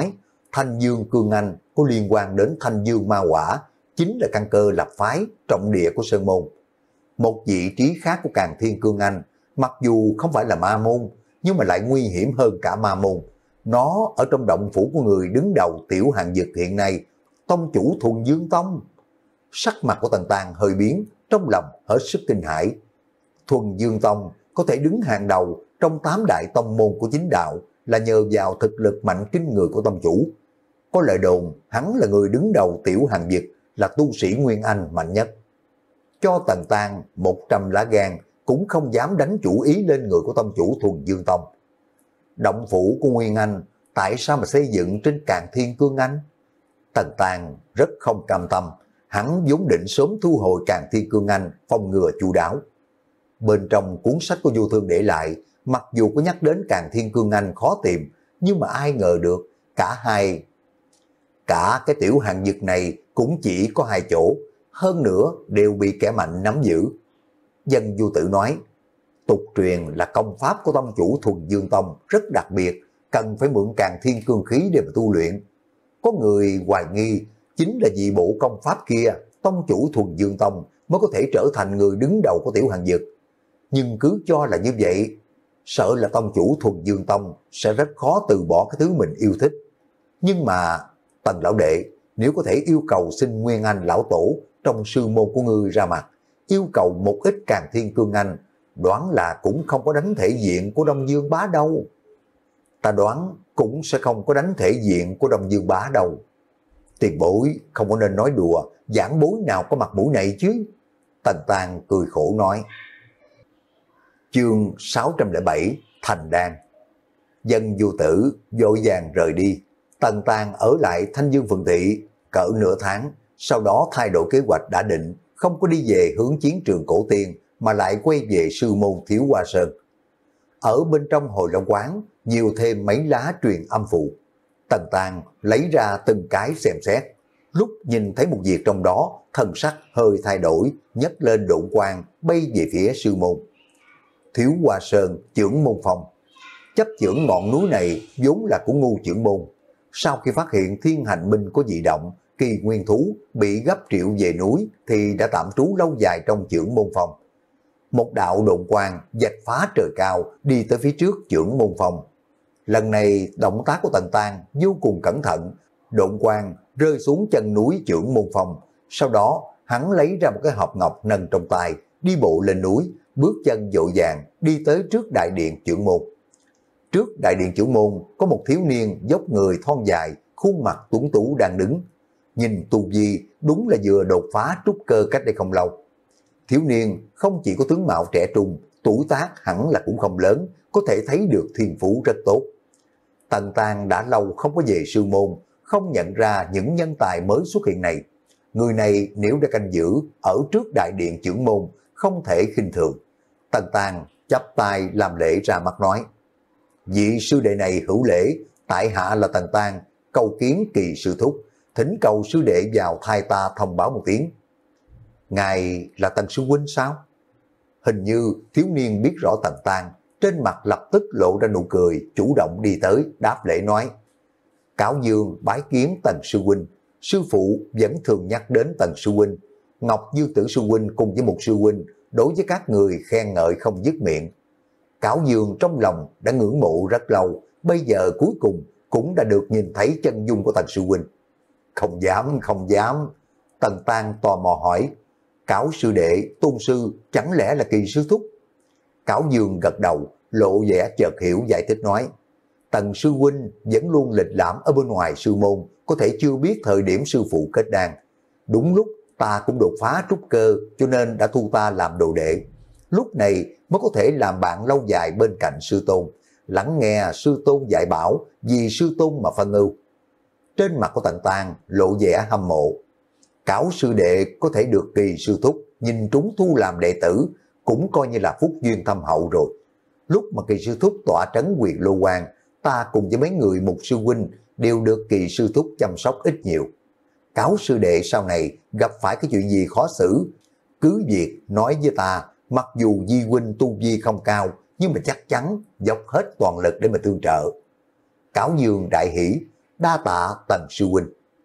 Thanh Dương Cương Anh có liên quan đến Thanh Dương Ma Quả, chính là căn cơ lập phái, trọng địa của Sơn Môn. Một vị trí khác của Càn Thiên Cương Anh, mặc dù không phải là ma môn, nhưng mà lại nguy hiểm hơn cả ma môn. Nó ở trong động phủ của người đứng đầu Tiểu Hàng Dực hiện nay, tông chủ Thuần Dương Tông. Sắc mặt của Tần Tàng hơi biến, trong lòng hết sức kinh hãi. Thuần Dương Tông có thể đứng hàng đầu trong tám đại tông môn của chính đạo là nhờ vào thực lực mạnh kinh người của tông chủ. Có lời đồn hắn là người đứng đầu Tiểu Hàng Dực, là tu sĩ Nguyên Anh mạnh nhất. Cho Tần Tàng một trăm lá gan cũng không dám đánh chủ ý lên người của tông chủ Thuần Dương Tông. Động phủ của Nguyên Anh tại sao mà xây dựng trên Càn Thiên Cương Anh? Tần Tàng rất không cam tâm, hắn vốn định sớm thu hồi Càn Thiên Cương Anh, phòng ngừa chu đáo. Bên trong cuốn sách của Vô Thương để lại, mặc dù có nhắc đến Càn Thiên Cương Anh khó tìm, nhưng mà ai ngờ được cả hai cả cái Tiểu Hàng Dực này cũng chỉ có hai chỗ, hơn nữa đều bị kẻ mạnh nắm giữ. Dân Vô Tử nói, tục truyền là công pháp của tông chủ Thuần Dương Tông rất đặc biệt, cần phải mượn Càn Thiên Cương khí để mà tu luyện. Có người hoài nghi chính là vì bộ công pháp kia, tông chủ Thuần Dương Tông mới có thể trở thành người đứng đầu của Tiểu Hàng Dực. Nhưng cứ cho là như vậy, sợ là tông chủ Thuần Dương Tông sẽ rất khó từ bỏ cái thứ mình yêu thích. Nhưng mà Tần lão đệ, nếu có thể yêu cầu xin Nguyên Anh lão tổ trong sư môn của ngươi ra mặt, yêu cầu một ít Càn Thiên Cương Anh, đoán là cũng không có đánh thể diện của Đông Dương Bá đâu. Ta đoán cũng sẽ không có đánh thể diện của Đông Dương Bá đâu. Tiền bối không có nên nói đùa, giảng bối nào có mặt mũi này chứ. Tần Tàng cười khổ nói. Chương sáu trăm lẻ bảy Thành Đan. Dân Vô Tử vội vàng rời đi. Tần Tàng ở lại Thanh Dương Phường Thị cỡ nửa tháng, sau đó thay đổi kế hoạch đã định, không có đi về hướng chiến trường Cổ Tiên, mà lại quay về sư môn Thiếu Hoa Sơn. Ở bên trong Hồi Long Quán, nhiều thêm mấy lá truyền âm phụ. Tần Tàng lấy ra từng cái xem xét. Lúc nhìn thấy một việc trong đó, thần sắc hơi thay đổi, nhấc lên độn quang, bay về phía sư môn. Thiếu Hoa Sơn, trưởng môn phòng. Chấp trưởng ngọn núi này vốn là của Ngưu trưởng môn. Sau khi phát hiện thiên hành minh có dị động, kỳ nguyên thú bị gấp triệu về núi thì đã tạm trú lâu dài trong trưởng môn phòng. Một đạo độn quang vạch phá trời cao đi tới phía trước trưởng môn phòng. Lần này động tác của Tần Tàng vô cùng cẩn thận, độn quang rơi xuống chân núi trưởng môn phòng. Sau đó hắn lấy ra một cái hộp ngọc nâng trong tay, đi bộ lên núi, bước chân vội vàng đi tới trước đại điện trưởng môn. Trước đại điện trưởng môn có một thiếu niên dốc người thon dài, khuôn mặt tuấn tú đang đứng. Nhìn tu vi đúng là vừa đột phá trúc cơ cách đây không lâu. Thiếu niên không chỉ có tướng mạo trẻ trung, tuổi tác hẳn là cũng không lớn, có thể thấy được thiên phú rất tốt. Tần Tàng đã lâu không có về sư môn, không nhận ra những nhân tài mới xuất hiện này. Người này nếu đã canh giữ ở trước đại điện trưởng môn, không thể khinh thường. Tần Tàng chắp tay làm lễ ra mắt nói, vị sư đệ này hữu lễ, tại hạ là Tần Tàng, cầu kiến Kỳ sư thúc, thỉnh cầu sư đệ vào thay ta thông báo một tiếng. Ngài là Tần sư huynh sao? Hình như thiếu niên biết rõ Tần Tàng, trên mặt lập tức lộ ra nụ cười, chủ động đi tới, đáp lễ nói, cáo dương bái kiến Tần sư huynh, sư phụ vẫn thường nhắc đến Tần sư huynh. Ngọc Dương Tử sư huynh cùng với một sư huynh đối với các người khen ngợi không dứt miệng. Cáo Dương trong lòng đã ngưỡng mộ rất lâu, bây giờ cuối cùng cũng đã được nhìn thấy chân dung của Tần sư huynh. Không dám, không dám. Tần Tàng tò mò hỏi, Cáo sư đệ, tôn sư chẳng lẽ là Kỳ sư thúc? Cáo Dương gật đầu, lộ vẻ chợt hiểu giải thích nói, Tần sư huynh vẫn luôn lịch lãm ở bên ngoài sư môn, có thể chưa biết thời điểm sư phụ kết đan. Đúng lúc ta cũng đột phá trúc cơ, cho nên đã thu ta làm đồ đệ. Lúc này mới có thể làm bạn lâu dài bên cạnh sư tôn, lắng nghe sư tôn dạy bảo, vì sư tôn mà phân ưu. Trên mặt của Tần Tàng lộ vẻ hâm mộ. Cáo sư đệ có thể được Kỳ sư thúc nhìn trúng thu làm đệ tử, cũng coi như là phúc duyên thâm hậu rồi. Lúc mà Kỳ sư thúc tọa trấn Quyền Lô Quan, ta cùng với mấy người một sư huynh đều được Kỳ sư thúc chăm sóc ít nhiều. Cáo sư đệ sau này gặp phải cái chuyện gì khó xử, cứ việc nói với ta, mặc dù Di huynh tu vi không cao, nhưng mà chắc chắn dốc hết toàn lực để mà tương trợ. Cáo Dương đại hỷ, đa tạ Tần sư huynh.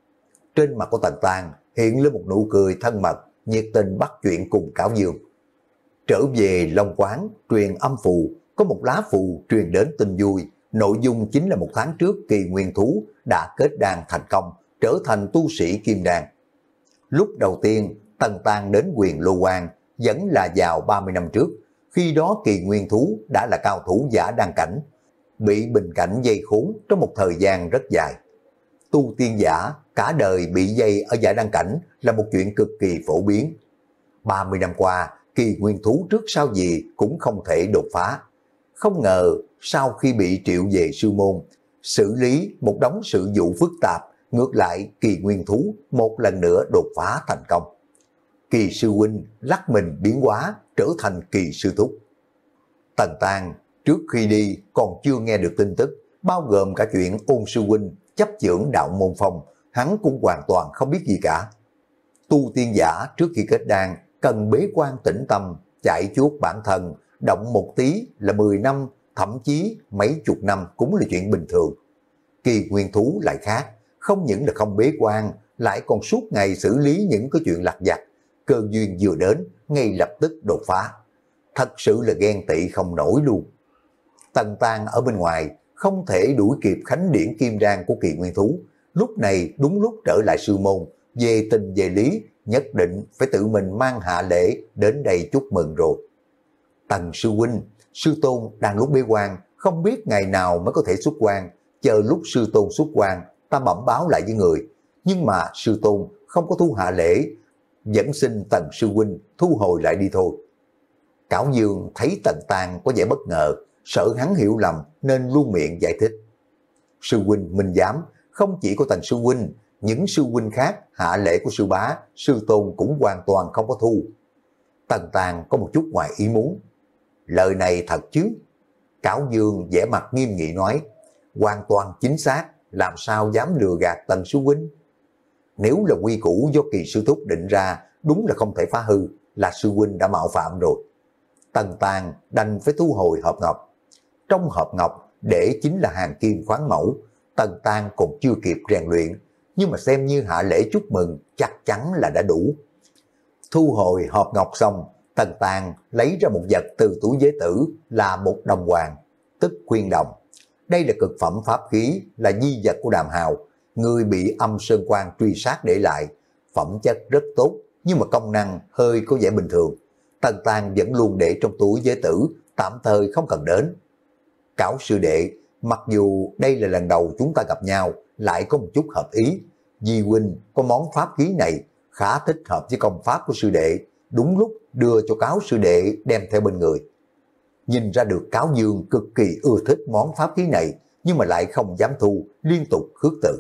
Trên mặt của Tần Tang hiện lên một nụ cười thân mật, nhiệt tình bắt chuyện cùng Cáo Dương. Trở về Long Quán, truyền âm phù, có một lá phù truyền đến tin vui, nội dung chính là một tháng trước Kỳ Nguyên Thú đã kết đan thành công, trở thành tu sĩ kim đan. Lúc đầu tiên, Tần Tang đến Quyền Lô Quan vẫn là vào ba mươi năm trước, khi đó Kỳ Nguyên Thú đã là cao thủ giả đan cảnh, bị bình cảnh dây khốn trong một thời gian rất dài. Tu tiên giả cả đời bị dây ở giả đan cảnh là một chuyện cực kỳ phổ biến. ba mươi năm qua, Kỳ Nguyên Thú trước sau gì cũng không thể đột phá. Không ngờ sau khi bị triệu về sư môn, xử lý một đống sự vụ phức tạp, ngược lại Kỳ Nguyên Thú một lần nữa đột phá thành công. Kỳ sư huynh lắc mình biến hóa trở thành Kỳ sư thúc. Tần Tang trước khi đi còn chưa nghe được tin tức, bao gồm cả chuyện Ôn sư huynh chấp chưởng đạo môn phong, hắn cũng hoàn toàn không biết gì cả. Tu tiên giả trước khi kết đan cần bế quan tĩnh tâm, chạy chuốt bản thân, động một tí là mười năm, thậm chí mấy chục năm cũng là chuyện bình thường. Kỳ Nguyên Thú lại khác, không những là không bế quan, lại còn suốt ngày xử lý những cái chuyện lặt vặt, cơ duyên vừa đến, ngay lập tức đột phá. Thật sự là ghen tị không nổi luôn. Tần Tang ở bên ngoài không thể đuổi kịp khánh điển kim đan của Kỳ Nguyên Thú, lúc này đúng lúc trở lại sư môn, về tình về lý, nhất định phải tự mình mang hạ lễ đến đây chúc mừng rồi. Tần sư huynh, sư tôn đang lúc bế quan, không biết ngày nào mới có thể xuất quan, chờ lúc sư tôn xuất quan, ta bẩm báo lại với người, nhưng mà sư tôn không có thu hạ lễ, vẫn xin Tần sư huynh thu hồi lại đi thôi. Cảo Dương thấy Tần Tang có vẻ bất ngờ, sợ hắn hiểu lầm nên luôn miệng giải thích. Sư huynh minh giám, không chỉ có Tần sư huynh, những sư huynh khác hạ lễ của sư bá, sư tôn cũng hoàn toàn không có thu. Tần Tang có một chút ngoài ý muốn. Lời này thật chứ? Cảo Dương vẻ mặt nghiêm nghị nói, hoàn toàn chính xác, làm sao dám lừa gạt Tần sư huynh? Nếu là quy củ do Kỳ sư thúc định ra, đúng là không thể phá hư, là sư huynh đã mạo phạm rồi. Tần Tang đành phải thu hồi hộp ngọc. Trong hộp ngọc để chính là hàng kim khoáng mẫu, Tần Tang còn chưa kịp rèn luyện, nhưng mà xem như hạ lễ chúc mừng chắc chắn là đã đủ. Thu hồi hộp ngọc xong, Tần Tang lấy ra một vật từ túi giới tử là một đồng hoàng, tức khuyên đồng. Đây là cực phẩm pháp khí, là di vật của Đàm Hào, người bị âm sơn quan truy sát để lại. Phẩm chất rất tốt, nhưng mà công năng hơi có vẻ bình thường. Tần Tang vẫn luôn để trong túi giới tử, tạm thời không cần đến. Cảo sư đệ, mặc dù đây là lần đầu chúng ta gặp nhau, lại có một chút hợp ý. Di huynh có món pháp khí này khá thích hợp với công pháp của sư đệ, đúng lúc đưa cho Cáo sư đệ đem theo bên người. Nhìn ra được Cáo Dương cực kỳ ưa thích món pháp khí này, nhưng mà lại không dám thu, liên tục khước từ.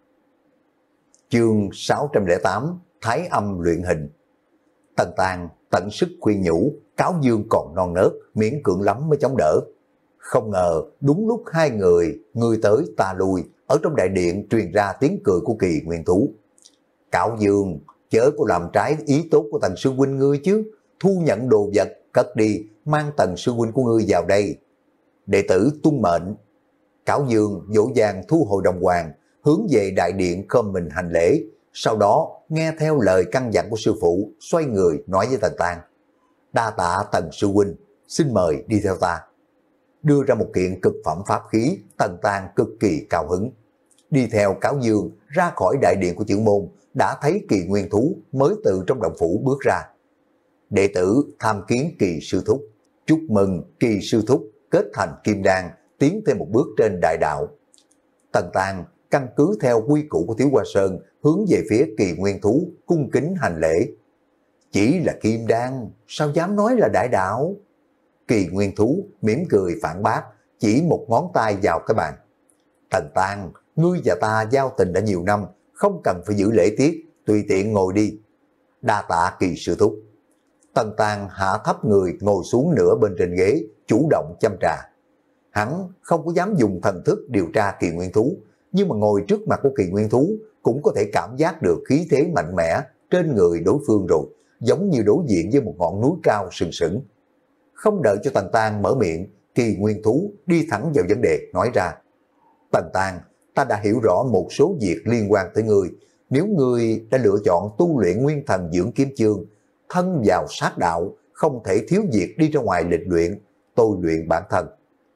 Chương sáu trăm lẻ tám, Thái âm luyện hình. Tần Tang tận sức khuyên nhủ, Cáo Dương còn non nớt, miễn cưỡng lắm mới chống đỡ. Không ngờ đúng lúc hai người, người tới ta lui, ở trong đại điện truyền ra tiếng cười của Kỳ Nguyên Thú. Cáo Dương, chớ có làm trái ý tốt của Tần sư huynh ngươi chứ, thu nhận đồ vật, cất đi, mang Tần sư huynh của ngươi vào đây. Đệ tử tuân mệnh. Cáo Dương dỗ dàng thu hồi đồng hoàng, hướng về đại điện khom mình hành lễ, sau đó nghe theo lời căn dặn của sư phụ, xoay người nói với Tần Tang, đa tạ Tần sư huynh, xin mời đi theo ta. Đưa ra một kiện cực phẩm pháp khí, Tần Tang cực kỳ cao hứng. Đi theo Cáo Dương ra khỏi đại điện của chưởng môn, đã thấy Kỳ Nguyên Thú mới từ trong động phủ bước ra. Đệ tử tham kiến Kỳ sư thúc, chúc mừng Kỳ sư thúc kết thành kim đan, tiến thêm một bước trên đại đạo. Tần Tang căn cứ theo quy củ của Thiếu Hoa Sơn, hướng về phía Kỳ Nguyên Thú cung kính hành lễ. Chỉ là kim đan, sao dám nói là đại đạo? Kỳ Nguyên Thú mỉm cười phản bác, chỉ một ngón tay vào cái bàn. Tần Tang, ngươi và ta giao tình đã nhiều năm, không cần phải giữ lễ tiết, tùy tiện ngồi đi. Đa tạ Kỳ sư thúc. Tần Tang hạ thấp người ngồi xuống nửa bên trên ghế, chủ động châm trà. Hắn không có dám dùng thần thức điều tra Kỳ Nguyên Thú, nhưng mà ngồi trước mặt của Kỳ Nguyên Thú cũng có thể cảm giác được khí thế mạnh mẽ trên người đối phương rồi, giống như đối diện với một ngọn núi cao sừng sững. Không đợi cho Tần Tang mở miệng, Kỳ Nguyên Thú đi thẳng vào vấn đề nói ra. Tần Tang, ta đã hiểu rõ một số việc liên quan tới ngươi. Nếu ngươi đã lựa chọn tu luyện nguyên thần dưỡng kiếm chương, thân vào sát đạo, không thể thiếu việc đi ra ngoài lịch luyện, tôi luyện bản thân.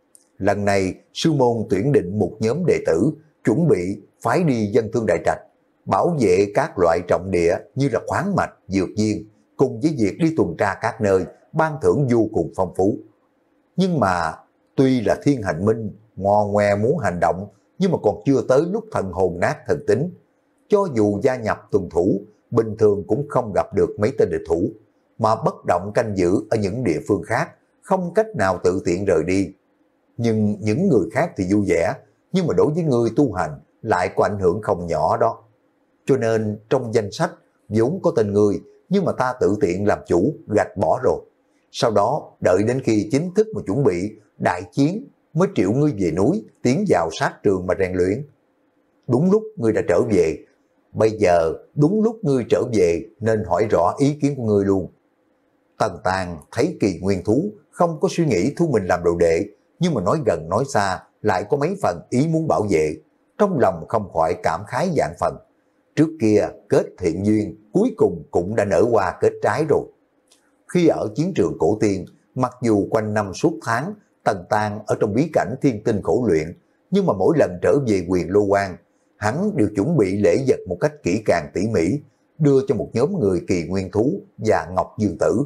Lần này, sư môn tuyển định một nhóm đệ tử, chuẩn bị phái đi dân thương đại trạch, bảo vệ các loại trọng địa như là khoáng mạch, dược viên, cùng với việc đi tuần tra các nơi, ban thưởng vô cùng phong phú. Nhưng mà, tuy là thiên hành minh, ngò ngoe muốn hành động, nhưng mà còn chưa tới lúc thần hồn nát thần tính. Cho dù gia nhập tuần thủ, bình thường cũng không gặp được mấy tên địch thủ, mà bất động canh giữ ở những địa phương khác, không cách nào tự tiện rời đi. Nhưng những người khác thì vui vẻ, nhưng mà đối với người tu hành lại có ảnh hưởng không nhỏ đó. Cho nên trong danh sách vốn có tên người, nhưng mà ta tự tiện làm chủ, gạch bỏ rồi. Sau đó đợi đến khi chính thức mà chuẩn bị đại chiến mới triệu ngươi về núi, tiến vào sát trường mà rèn luyện. Đúng lúc ngươi đã trở về, bây giờ đúng lúc ngươi trở về nên hỏi rõ ý kiến của ngươi luôn. Tần Tàng thấy Kỳ Nguyên Thú không có suy nghĩ thu mình làm đồ đệ, nhưng mà nói gần nói xa lại có mấy phần ý muốn bảo vệ, trong lòng không khỏi cảm khái vạn phần. Trước kia kết thiện duyên cuối cùng cũng đã nở hoa kết trái rồi. Khi ở chiến trường cổ tiên, mặc dù quanh năm suốt tháng Tần Tàng ở trong bí cảnh thiên tinh khổ luyện, nhưng mà mỗi lần trở về Huyền Lô Quan, hắn đều chuẩn bị lễ vật một cách kỹ càng tỉ mỉ, đưa cho một nhóm người Kỳ Nguyên Thú và Ngọc Dương Tử.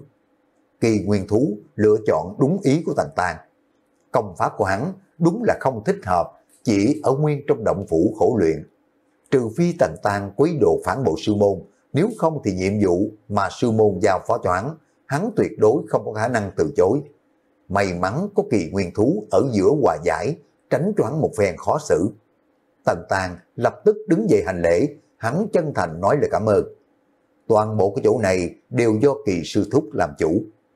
Kỳ Nguyên Thú lựa chọn đúng ý của Tần Tàng. Công pháp của hắn đúng là không thích hợp, chỉ ở nguyên trong động phủ khổ luyện. Trừ phi Tần Tàng quấy đồ phản bộ sư môn, nếu không thì nhiệm vụ mà sư môn giao phó cho hắn, hắn tuyệt đối không có khả năng từ chối. May mắn có Kỳ Nguyên Thú ở giữa hòa giải, tránh cho hắn một phen khó xử. Tần Tàng lập tức đứng dậy hành lễ, hắn chân thành nói lời cảm ơn. Toàn bộ cái chỗ này đều do Kỳ sư thúc làm chủ.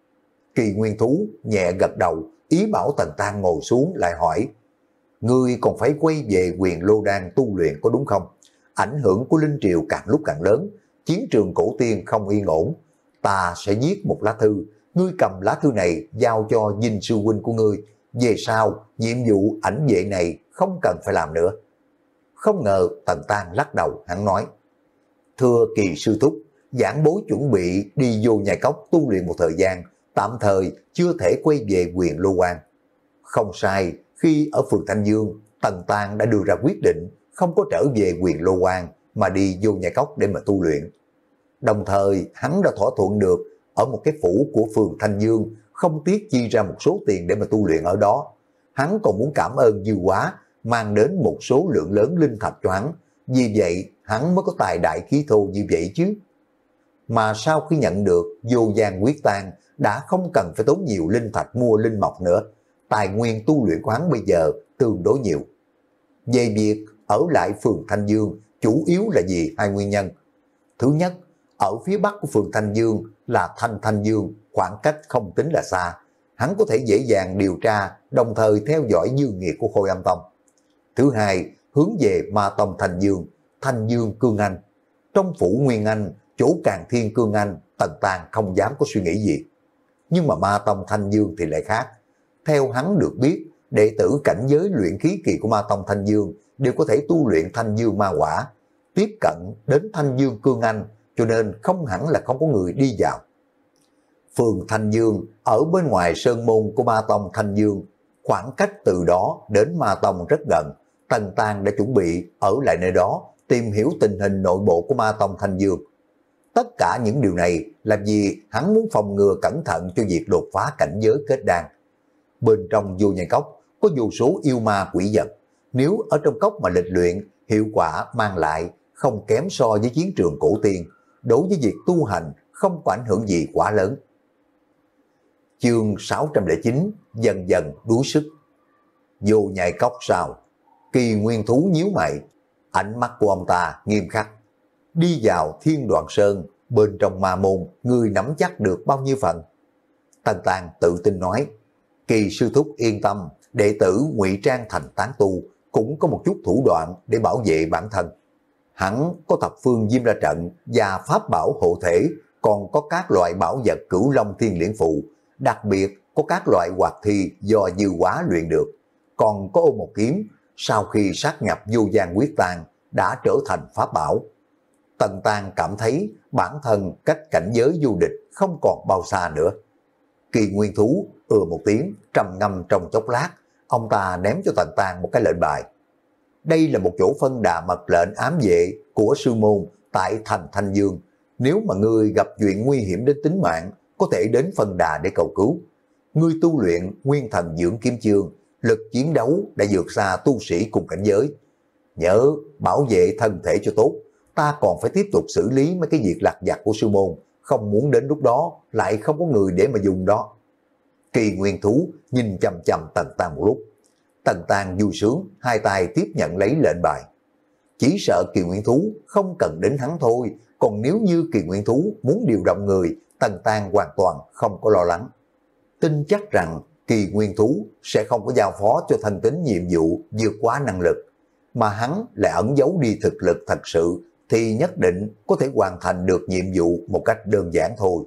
Kỳ Nguyên Thú nhẹ gật đầu, ý bảo Tần Tàng ngồi xuống lại hỏi, ngươi còn phải quay về Huyền Lô Đan tu luyện có đúng không? Ảnh hưởng của linh triều càng lúc càng lớn, chiến trường cổ tiên không yên ổn. Ta sẽ viết một lá thư, ngươi cầm lá thư này giao cho Dinh sư huynh của ngươi. Về sau, nhiệm vụ ảnh vệ này không cần phải làm nữa. Không ngờ Tần Tàng lắc đầu, hắn nói, thưa Kỳ sư thúc, giảng bối chuẩn bị đi vô nhai cốc tu luyện một thời gian, tạm thời chưa thể quay về Huyền Lô Quan. Không sai, khi ở phường Thanh Dương, Tần Tàng đã đưa ra quyết định không có trở về Huyền Lô Quan mà đi vô nhai cốc để mà tu luyện. Đồng thời hắn đã thỏa thuận được ở một cái phủ của phường Thanh Dương không tiếc chi ra một số tiền để mà tu luyện ở đó. Hắn còn muốn cảm ơn Dư Quá mang đến một số lượng lớn linh thạch cho hắn, vì vậy hắn mới có tài đại khí thô như vậy chứ. Mà sau khi nhận được vô gian quyết tang, đã không cần phải tốn nhiều linh thạch mua linh mộc nữa, tài nguyên tu luyện của hắn bây giờ tương đối nhiều. Về việc ở lại phường Thanh Dương chủ yếu là gì hai nguyên nhân. Thứ nhất, ở phía bắc của phường Thanh Dương là Thanh Thanh Dương, khoảng cách không tính là xa, hắn có thể dễ dàng điều tra, đồng thời theo dõi dương nghiệt của Khôi Âm Tông. Thứ hai, hướng về Ma Tông Thanh Dương, Thanh Dương Cương Anh. Trong phủ Nguyên Anh, chỗ Càng Thiên Cương Anh, Tần Tàng không dám có suy nghĩ gì. Nhưng mà Ma Tông Thanh Dương thì lại khác. Theo hắn được biết, đệ tử cảnh giới luyện khí kỳ của Ma Tông Thanh Dương đều có thể tu luyện Thanh Dương Ma Quả, tiếp cận đến Thanh Dương Cương Anh, cho nên không hẳn là không có người đi vào. Phường Thanh Dương ở bên ngoài sơn môn của Ma Tông Thanh Dương, khoảng cách từ đó đến Ma Tông rất gần. Tần Tàng đã chuẩn bị ở lại nơi đó tìm hiểu tình hình nội bộ của Ma Tông Thanh Dương. Tất cả những điều này là vì hắn muốn phòng ngừa cẩn thận cho việc đột phá cảnh giới kết đan. Bên trong vô nhai cốc có vô số yêu ma quỷ vật, nếu ở trong cốc mà lịch luyện, hiệu quả mang lại không kém so với chiến trường cổ tiên, đối với việc tu hành không có ảnh hưởng gì quá lớn. Chương sáu trăm lẻ chín dần dần đuối sức. Vô nhai cốc sao? Kỳ Nguyên Thú nhíu mày, ánh mắt của ông ta nghiêm khắc. Đi vào Thiên Đoàn Sơn, bên trong ma môn, ngươi nắm chắc được bao nhiêu phần? Tần Tàng tự tin nói, Kỳ sư thúc yên tâm, đệ tử ngụy trang thành tán tu, cũng có một chút thủ đoạn để bảo vệ bản thân. Hắn có thập phương Diêm La Trận và pháp bảo hộ thể, còn có các loại bảo vật Cửu Long Thiên Liễn Phụ, đặc biệt có các loại hoạt thi do Dư Quá luyện được, còn có ô một kiếm, sau khi sát nhập vô gian quyết tang đã trở thành pháp bảo. Tần Tang cảm thấy bản thân cách cảnh giới vô địch không còn bao xa nữa. Kỳ Nguyên Thú ừa một tiếng trầm ngâm trong chốc lát, ông ta ném cho Tần Tang một cái lệnh bài. Đây là một chỗ phân đà mật lệnh ám vệ của sư môn tại thành Thanh Dương. Nếu mà ngươi gặp chuyện nguy hiểm đến tính mạng, có thể đến phân đà để cầu cứu. Ngươi tu luyện nguyên thần dưỡng kiếm chương, lực chiến đấu đã vượt xa tu sĩ cùng cảnh giới. Nhớ bảo vệ thân thể cho tốt, ta còn phải tiếp tục xử lý mấy cái việc lặt vặt của sư môn, không muốn đến lúc đó lại không có người để mà dùng đó. Kỳ Nguyên Thú nhìn chằm chằm Tần Tang một lúc. Tần Tang vui sướng, hai tay tiếp nhận lấy lệnh bài. Chỉ sợ Kỳ Nguyên Thú không cần đến hắn thôi, còn nếu như Kỳ Nguyên Thú muốn điều động người, Tần Tang hoàn toàn không có lo lắng. Tin chắc rằng Kỳ Nguyên Thú sẽ không có giao phó cho Thân Tín nhiệm vụ vượt quá năng lực, mà hắn lại ẩn giấu đi thực lực thật sự thì nhất định có thể hoàn thành được nhiệm vụ một cách đơn giản thôi.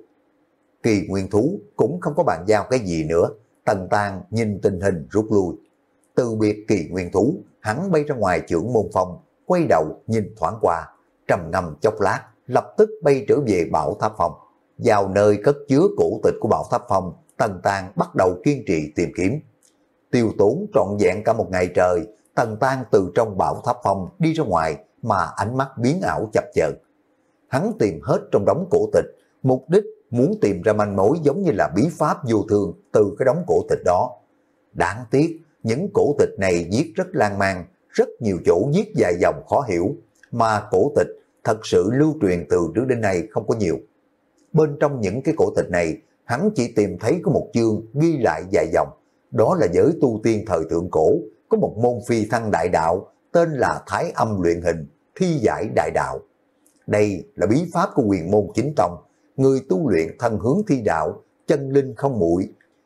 Kỳ Nguyên Thú cũng không có bàn giao cái gì nữa, Tần Tang nhìn tình hình rút lui. Từ biệt Kỳ Nguyên Thú, hắn bay ra ngoài Chưởng Môn Phong, quay đầu nhìn thoáng qua, trầm ngâm chốc lát, lập tức bay trở về Bảo Tháp Phong. Vào nơi cất chứa cổ tịch của Bảo Tháp Phong, Tần Tang bắt đầu kiên trì tìm kiếm. Tiêu tốn trọn vẹn cả một ngày trời, Tần Tang từ trong Bảo Tháp Phong đi ra ngoài mà ánh mắt biến ảo chập chờn. Hắn tìm hết trong đống cổ tịch, mục đích muốn tìm ra manh mối giống như là bí pháp vô thường từ cái đống cổ tịch đó. Đáng tiếc, những cổ tịch này viết rất lan man, rất nhiều chỗ viết dài dòng khó hiểu, mà cổ tịch thật sự lưu truyền từ trước đến nay không có nhiều. Bên trong những cái cổ tịch này, hắn chỉ tìm thấy có một chương ghi lại dài dòng, đó là giới tu tiên thời thượng cổ, có một môn phi thăng đại đạo tên là Thái Âm Luyện Hình, thi giải đại đạo. Đây là bí pháp của Huyền Môn Chính Tông, người tu luyện thân hướng thi đạo, chân linh không muội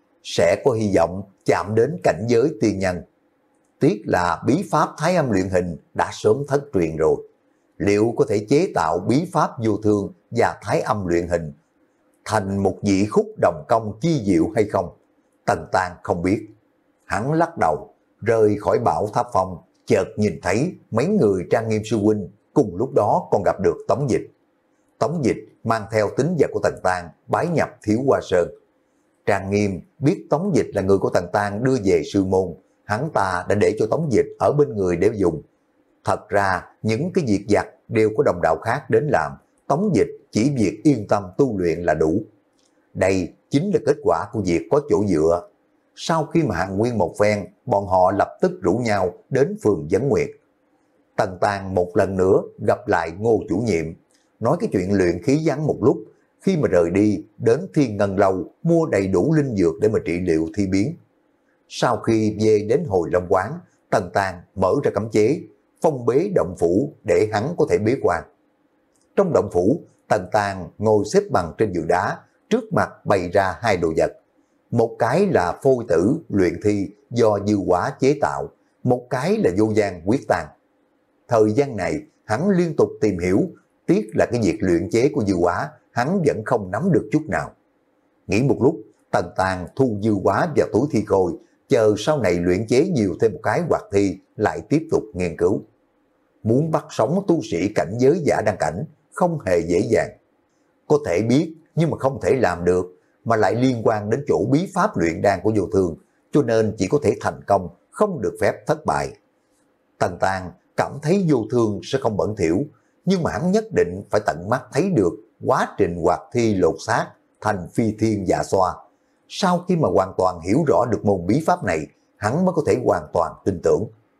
sẽ có hy vọng chạm đến cảnh giới tiên nhân. Tiếc là bí pháp Thái Âm Luyện Hình đã sớm thất truyền rồi. Liệu có thể chế tạo bí pháp vô thương và Thái Âm Luyện Hình thành một dị khúc đồng công chi diệu hay không? Tần Tang không biết. Hắn lắc đầu, rời khỏi Bảo Tháp Phong, chợt nhìn thấy mấy người Trang Nghiêm sư huynh, cùng lúc đó còn gặp được Tống Dịch. Tống Dịch mang theo tín vật của Tần Tang bái nhập Thiếu Hoa Sơn. Trang Nghiêm biết Tống Dịch là người của Tần Tang đưa về sư môn, hắn ta đã để cho Tống Dịch ở bên người để dùng. Thật ra những cái việc vặt đều có đồng đạo khác đến làm, Tống Dịch chỉ việc yên tâm tu luyện là đủ. Đây chính là kết quả của việc có chỗ dựa. Sau khi mà Hàn Nguyên một phen, bọn họ lập tức rủ nhau đến phường Vấn Nguyệt. Tần Tang một lần nữa gặp lại Ngô chủ nhiệm, nói cái chuyện luyện khí vắng một lúc, khi mà rời đi đến Thiên Ngân Lâu mua đầy đủ linh dược để mà trị liệu thi biến. Sau khi về đến Hồi Long Quán, Tần Tang mở ra cấm chế, phong bế động phủ để hắn có thể bế quan. Trong động phủ, Tần Tang ngồi xếp bằng trên giường đá, trước mặt bày ra hai đồ vật. Một cái là phôi tử luyện thi do dư quả chế tạo, một cái là vô gian quyết tang. Thời gian này, hắn liên tục tìm hiểu, tiếc là cái việc luyện chế của dư quả, hắn vẫn không nắm được chút nào. Nghĩ một lúc, Tần Tang thu dư quả vào túi thi khôi, chờ sau này luyện chế nhiều thêm một cái hoạt thi, lại tiếp tục nghiên cứu. Muốn bắt sống tu sĩ cảnh giới giả đăng cảnh, không hề dễ dàng. Có thể biết, nhưng mà không thể làm được, mà lại liên quan đến chỗ bí pháp luyện đan của vô thường, cho nên chỉ có thể thành công, không được phép thất bại. Tần Tang cảm thấy vô thường sẽ không bẩn thỉu, nhưng mà hắn nhất định phải tận mắt thấy được quá trình hoạt thi lột xác thành phi thiên dạ xoa. Sau khi mà hoàn toàn hiểu rõ được môn bí pháp này, hắn mới có thể hoàn toàn tin tưởng.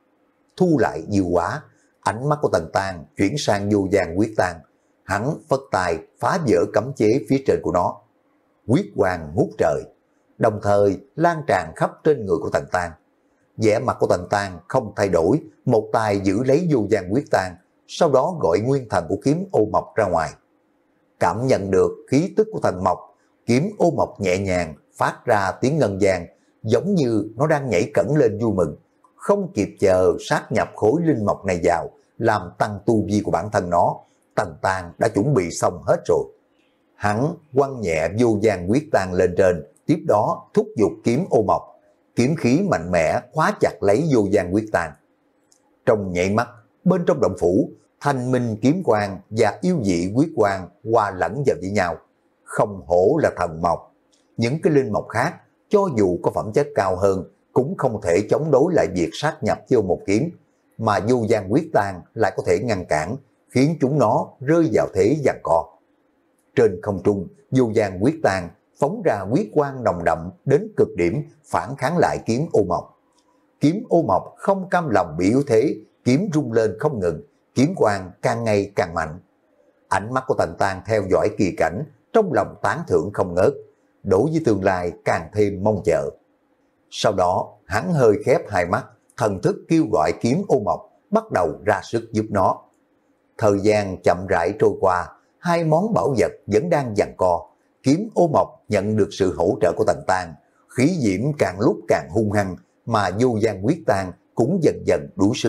Thu lại dư quả, ánh mắt của Tần Tang chuyển sang vô gian quyết tang. Hắn phất tay phá vỡ cấm chế phía trên của nó. Quyết quang ngút trời, đồng thời lan tràn khắp trên người của Tần Tang. Vẻ mặt của Tần Tang không thay đổi, một tay giữ lấy vô gian quyết tang, sau đó gọi nguyên thần của kiếm ô mộc ra ngoài. Cảm nhận được khí tức của thần mộc, kiếm ô mộc nhẹ nhàng phát ra tiếng ngân vang, giống như nó đang nhảy cẫng lên vui mừng, không kịp chờ sát nhập khối linh mộc này vào, làm tăng tu vi của bản thân nó. Tần Tang đã chuẩn bị xong hết rồi. Hắn quăng nhẹ vô gian quyết tang lên trên, tiếp đó thúc giục kiếm ô mộc, kiếm khí mạnh mẽ khóa chặt lấy vô gian quyết tang. Trong nhảy mắt, bên trong động phủ, thanh minh kiếm quang và yêu dị quyết quang hòa lẫn vào với nhau. Không hổ là thần mộc. Những cái linh mộc khác, cho dù có phẩm chất cao hơn, cũng không thể chống đối lại việc sát nhập vô một kiếm, mà vô gian quyết tang lại có thể ngăn cản, khiến chúng nó rơi vào thế giằng co. Trên không trung, vô gian quyết tang phóng ra quyết quang nồng đậm đến cực điểm, phản kháng lại kiếm ô mộc. Kiếm ô mộc không cam lòng bị yếu thế, kiếm rung lên không ngừng, kiếm quang càng ngày càng mạnh. Ánh mắt của Tần Tang theo dõi kỳ cảnh, trong lòng tán thưởng không ngớt, đối với tương lai càng thêm mong chờ. Sau đó, hắn hơi khép hai mắt, thần thức kêu gọi kiếm ô mộc, bắt đầu ra sức giúp nó. Thời gian chậm rãi trôi qua, hai món bảo vật vẫn đang giằng co. Kiếm ô mộc nhận được sự hỗ trợ của Tần Tang, khí diễm càng lúc càng hung hăng, mà vô gian quyết tang cũng dần dần đuối sức.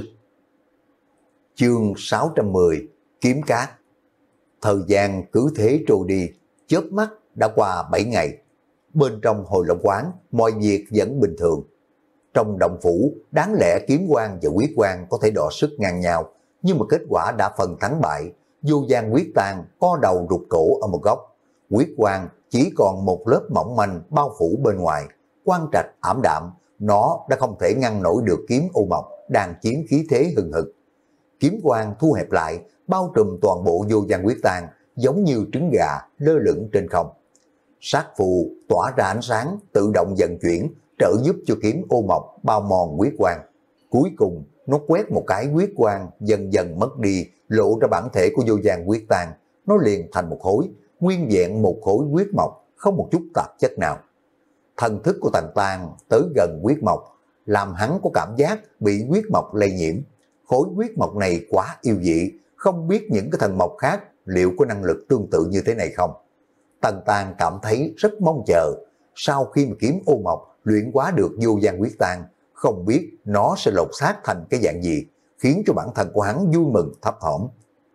Chương sáu trăm mười, Kiếm Cát. Thời gian cứ thế trôi đi, chớp mắt đã qua bảy ngày. Bên trong Hồi Long quán, mọi việc vẫn bình thường. Trong động phủ, đáng lẽ kiếm quang và quyết quang có thể đọ sức ngang nhau, nhưng mà kết quả đã phần thắng bại. Vô gian quyết tang co đầu rụt cổ ở một góc, quyết quang chỉ còn một lớp mỏng manh bao phủ bên ngoài, quang trạch ảm đạm, nó đã không thể ngăn nổi được kiếm ô mộc đang chiếm khí thế hừng hực. Kiếm quang thu hẹp lại, bao trùm toàn bộ vô gian quyết tang, giống như trứng gà lơ lửng trên không. Sát phù tỏa ra ánh sáng, tự động vận chuyển, trợ giúp cho kiếm ô mộc bao mòn quyết quang. Cuối cùng, nó quét một cái quyết quang dần dần mất đi, lộ ra bản thể của vô gian quyết tang, nó liền thành một khối, nguyên vẹn một khối quyết mộc, không một chút tạp chất nào. Thần thức của Tần Tang tới gần quyết mộc, làm hắn có cảm giác bị quyết mộc lây nhiễm. Khối quyết mộc này quá yêu dị, không biết những cái thần mộc khác liệu có năng lực tương tự như thế này không. Tần Tang cảm thấy rất mong chờ, sau khi mà kiếm ô mộc luyện hóa được vô gian quyết tang, không biết nó sẽ lột xác thành cái dạng gì, khiến cho bản thân của hắn vui mừng thấp thỏm.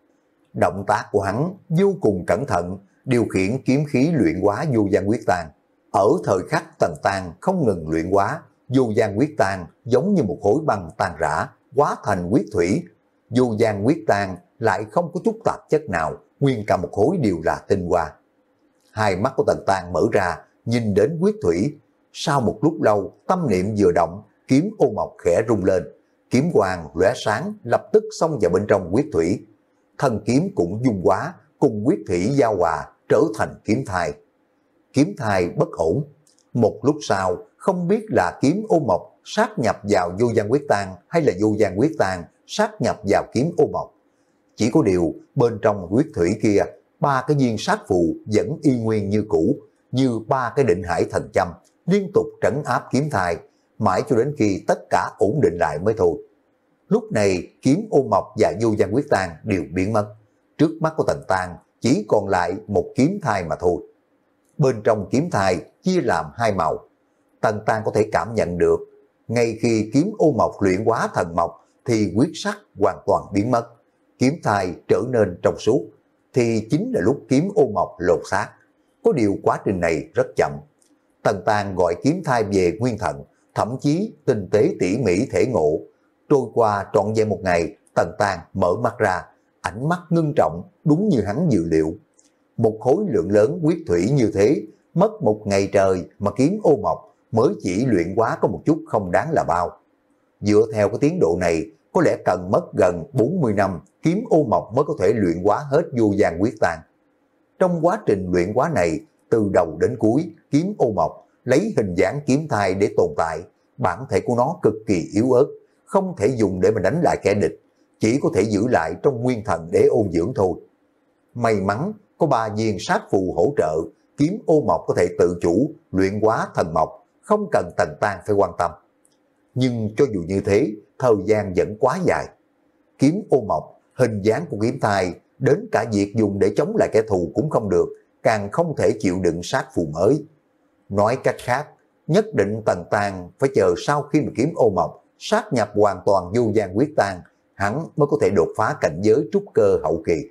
Động tác của hắn vô cùng cẩn thận, điều khiển kiếm khí luyện hóa vô gian quyết tang. Ở thời khắc Tần Tang không ngừng luyện hóa, vô gian quyết tang giống như một khối băng tan rã, hóa thành quyết thủy. Vô gian quyết tang lại không có chút tạp chất nào, nguyên cả một khối đều là tinh hoa. Hai mắt của Tần Tang mở ra, nhìn đến quyết thủy. Sau một lúc lâu, tâm niệm vừa động, kiếm ô mộc khẽ rung lên, kiếm quang lóe sáng lập tức xông vào bên trong quyết thủy. Thân kiếm cũng dung hóa, cùng quyết thủy giao hòa, trở thành kiếm thai. Kiếm thai bất ổn. Một lúc sau, không biết là kiếm ô mộc sát nhập vào vô gian quyết tang hay là vô gian quyết tang sát nhập vào kiếm ô mộc. Chỉ có điều bên trong quyết thủy kia, ba cái viên sát phù vẫn y nguyên như cũ, như ba cái định hải thần châm, liên tục trấn áp kiếm thai, mãi cho đến khi tất cả ổn định lại mới thôi. Lúc này kiếm ô mộc và vô gian quyết tang đều biến mất. Trước mắt của Tần Tang chỉ còn lại một kiếm thai mà thôi. Bên trong kiếm thai chia làm hai màu. Tần Tang có thể cảm nhận được, ngay khi kiếm ô mộc luyện hóa thần mộc thì quyết sắc hoàn toàn biến mất, kiếm thai trở nên trong suốt, thì chính là lúc kiếm ô mộc lột xác. Có điều quá trình này rất chậm. Tần Tang gọi kiếm thai về nguyên thần, thậm chí tinh tế tỉ mỉ thể ngộ. Trôi qua trọn vẹn một ngày, Tần Tang mở mắt ra, ánh mắt ngưng trọng, đúng như hắn dự liệu. Một khối lượng lớn quyết thủy như thế, mất một ngày trời mà kiếm ô mộc mới chỉ luyện hóa có một chút không đáng là bao. Dựa theo cái tiến độ này, có lẽ cần mất gần bốn mươi năm kiếm ô mộc mới có thể luyện hóa hết vô gian quyết tang. Trong quá trình luyện hóa này, từ đầu đến cuối, kiếm ô mộc lấy hình dáng kiếm thai để tồn tại, bản thể của nó cực kỳ yếu ớt, không thể dùng để mà đánh lại kẻ địch, chỉ có thể giữ lại trong nguyên thần để ôn dưỡng thôi. May mắn có ba viên sát phù hỗ trợ, kiếm ô mộc có thể tự chủ luyện hóa thần mộc, không cần Tần Tang phải quan tâm. Nhưng cho dù như thế, thời gian vẫn quá dài. Kiếm ô mộc, hình dáng của kiếm thai, đến cả việc dùng để chống lại kẻ thù cũng không được, càng không thể chịu đựng sát phù mới. Nói cách khác, nhất định Tần Tang phải chờ sau khi mà kiếm ô mộc sát nhập hoàn toàn vô gian quyết tang, hắn mới có thể đột phá cảnh giới trúc cơ hậu kỳ.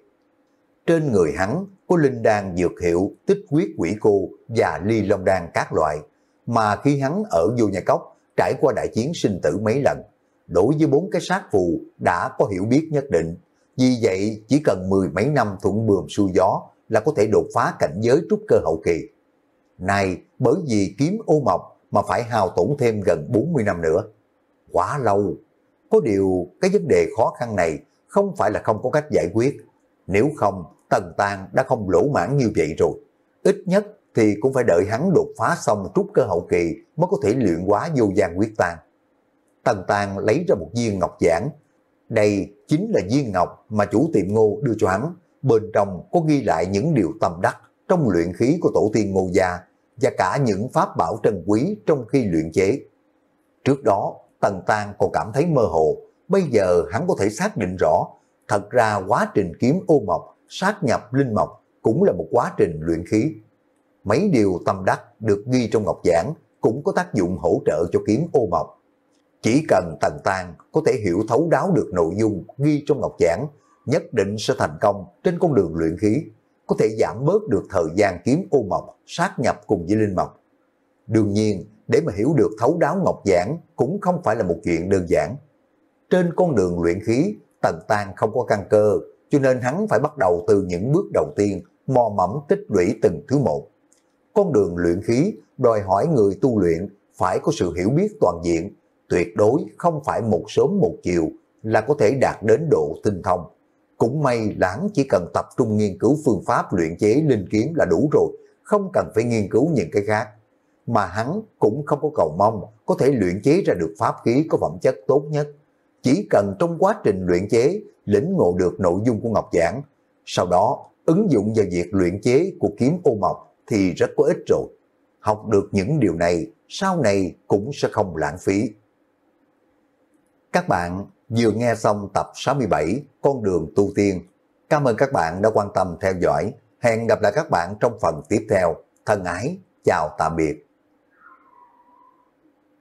Trên người hắn có linh đan dược hiệu, tích huyết quỷ cô và ly long đan các loại, mà khi hắn ở vô nhà cốc trải qua đại chiến sinh tử mấy lần, đối với bốn cái sát phù đã có hiểu biết nhất định. Vì vậy chỉ cần mười mấy năm thuận buồm xuôi gió là có thể đột phá cảnh giới trúc cơ hậu kỳ. Này bởi vì kiếm ô mộc mà phải hao tổn thêm gần bốn mươi năm nữa. Quá lâu. Có điều cái vấn đề khó khăn này không phải là không có cách giải quyết. Nếu không, Tần Tàng đã không lỗ mãn như vậy rồi. Ít nhất thì cũng phải đợi hắn đột phá xong trúc cơ hậu kỳ mới có thể luyện hóa vô gian quyết tang. Tần Tàng lấy ra một viên ngọc giản. Đây chính là viên ngọc mà chủ tiệm Ngô đưa cho hắn. Bên trong có ghi lại những điều tâm đắc trong luyện khí của tổ tiên Ngô gia và cả những pháp bảo trân quý trong khi luyện chế. Trước đó, Tần Tàng còn cảm thấy mơ hồ, bây giờ hắn có thể xác định rõ, thật ra quá trình kiếm ô mộc, sát nhập linh mộc cũng là một quá trình luyện khí. Mấy điều tâm đắc được ghi trong ngọc giản cũng có tác dụng hỗ trợ cho kiếm ô mộc. Chỉ cần Tần Tàng có thể hiểu thấu đáo được nội dung ghi trong ngọc giản, nhất định sẽ thành công trên con đường luyện khí, có thể giảm bớt được thời gian kiếm ô mộc, sát nhập cùng với linh mộc. Đương nhiên, để mà hiểu được thấu đáo ngọc giản cũng không phải là một chuyện đơn giản. Trên con đường luyện khí, Tần Tàng không có căn cơ, cho nên hắn phải bắt đầu từ những bước đầu tiên, mò mẫm tích lũy từng thứ một. Con đường luyện khí đòi hỏi người tu luyện phải có sự hiểu biết toàn diện, tuyệt đối không phải một sớm một chiều là có thể đạt đến độ tinh thông. Cũng may là hắn chỉ cần tập trung nghiên cứu phương pháp luyện chế linh kiếm là đủ rồi, không cần phải nghiên cứu những cái khác. Mà hắn cũng không có cầu mong có thể luyện chế ra được pháp khí có phẩm chất tốt nhất. Chỉ cần trong quá trình luyện chế lĩnh ngộ được nội dung của ngọc giản, sau đó ứng dụng vào việc luyện chế của kiếm ô mộc thì rất có ích rồi. Học được những điều này sau này cũng sẽ không lãng phí. Các bạn vừa nghe xong tập sáu mươi bảy Con đường tu tiên. Cảm ơn các bạn đã quan tâm theo dõi. Hẹn gặp lại các bạn trong phần tiếp theo. Thân ái, chào tạm biệt.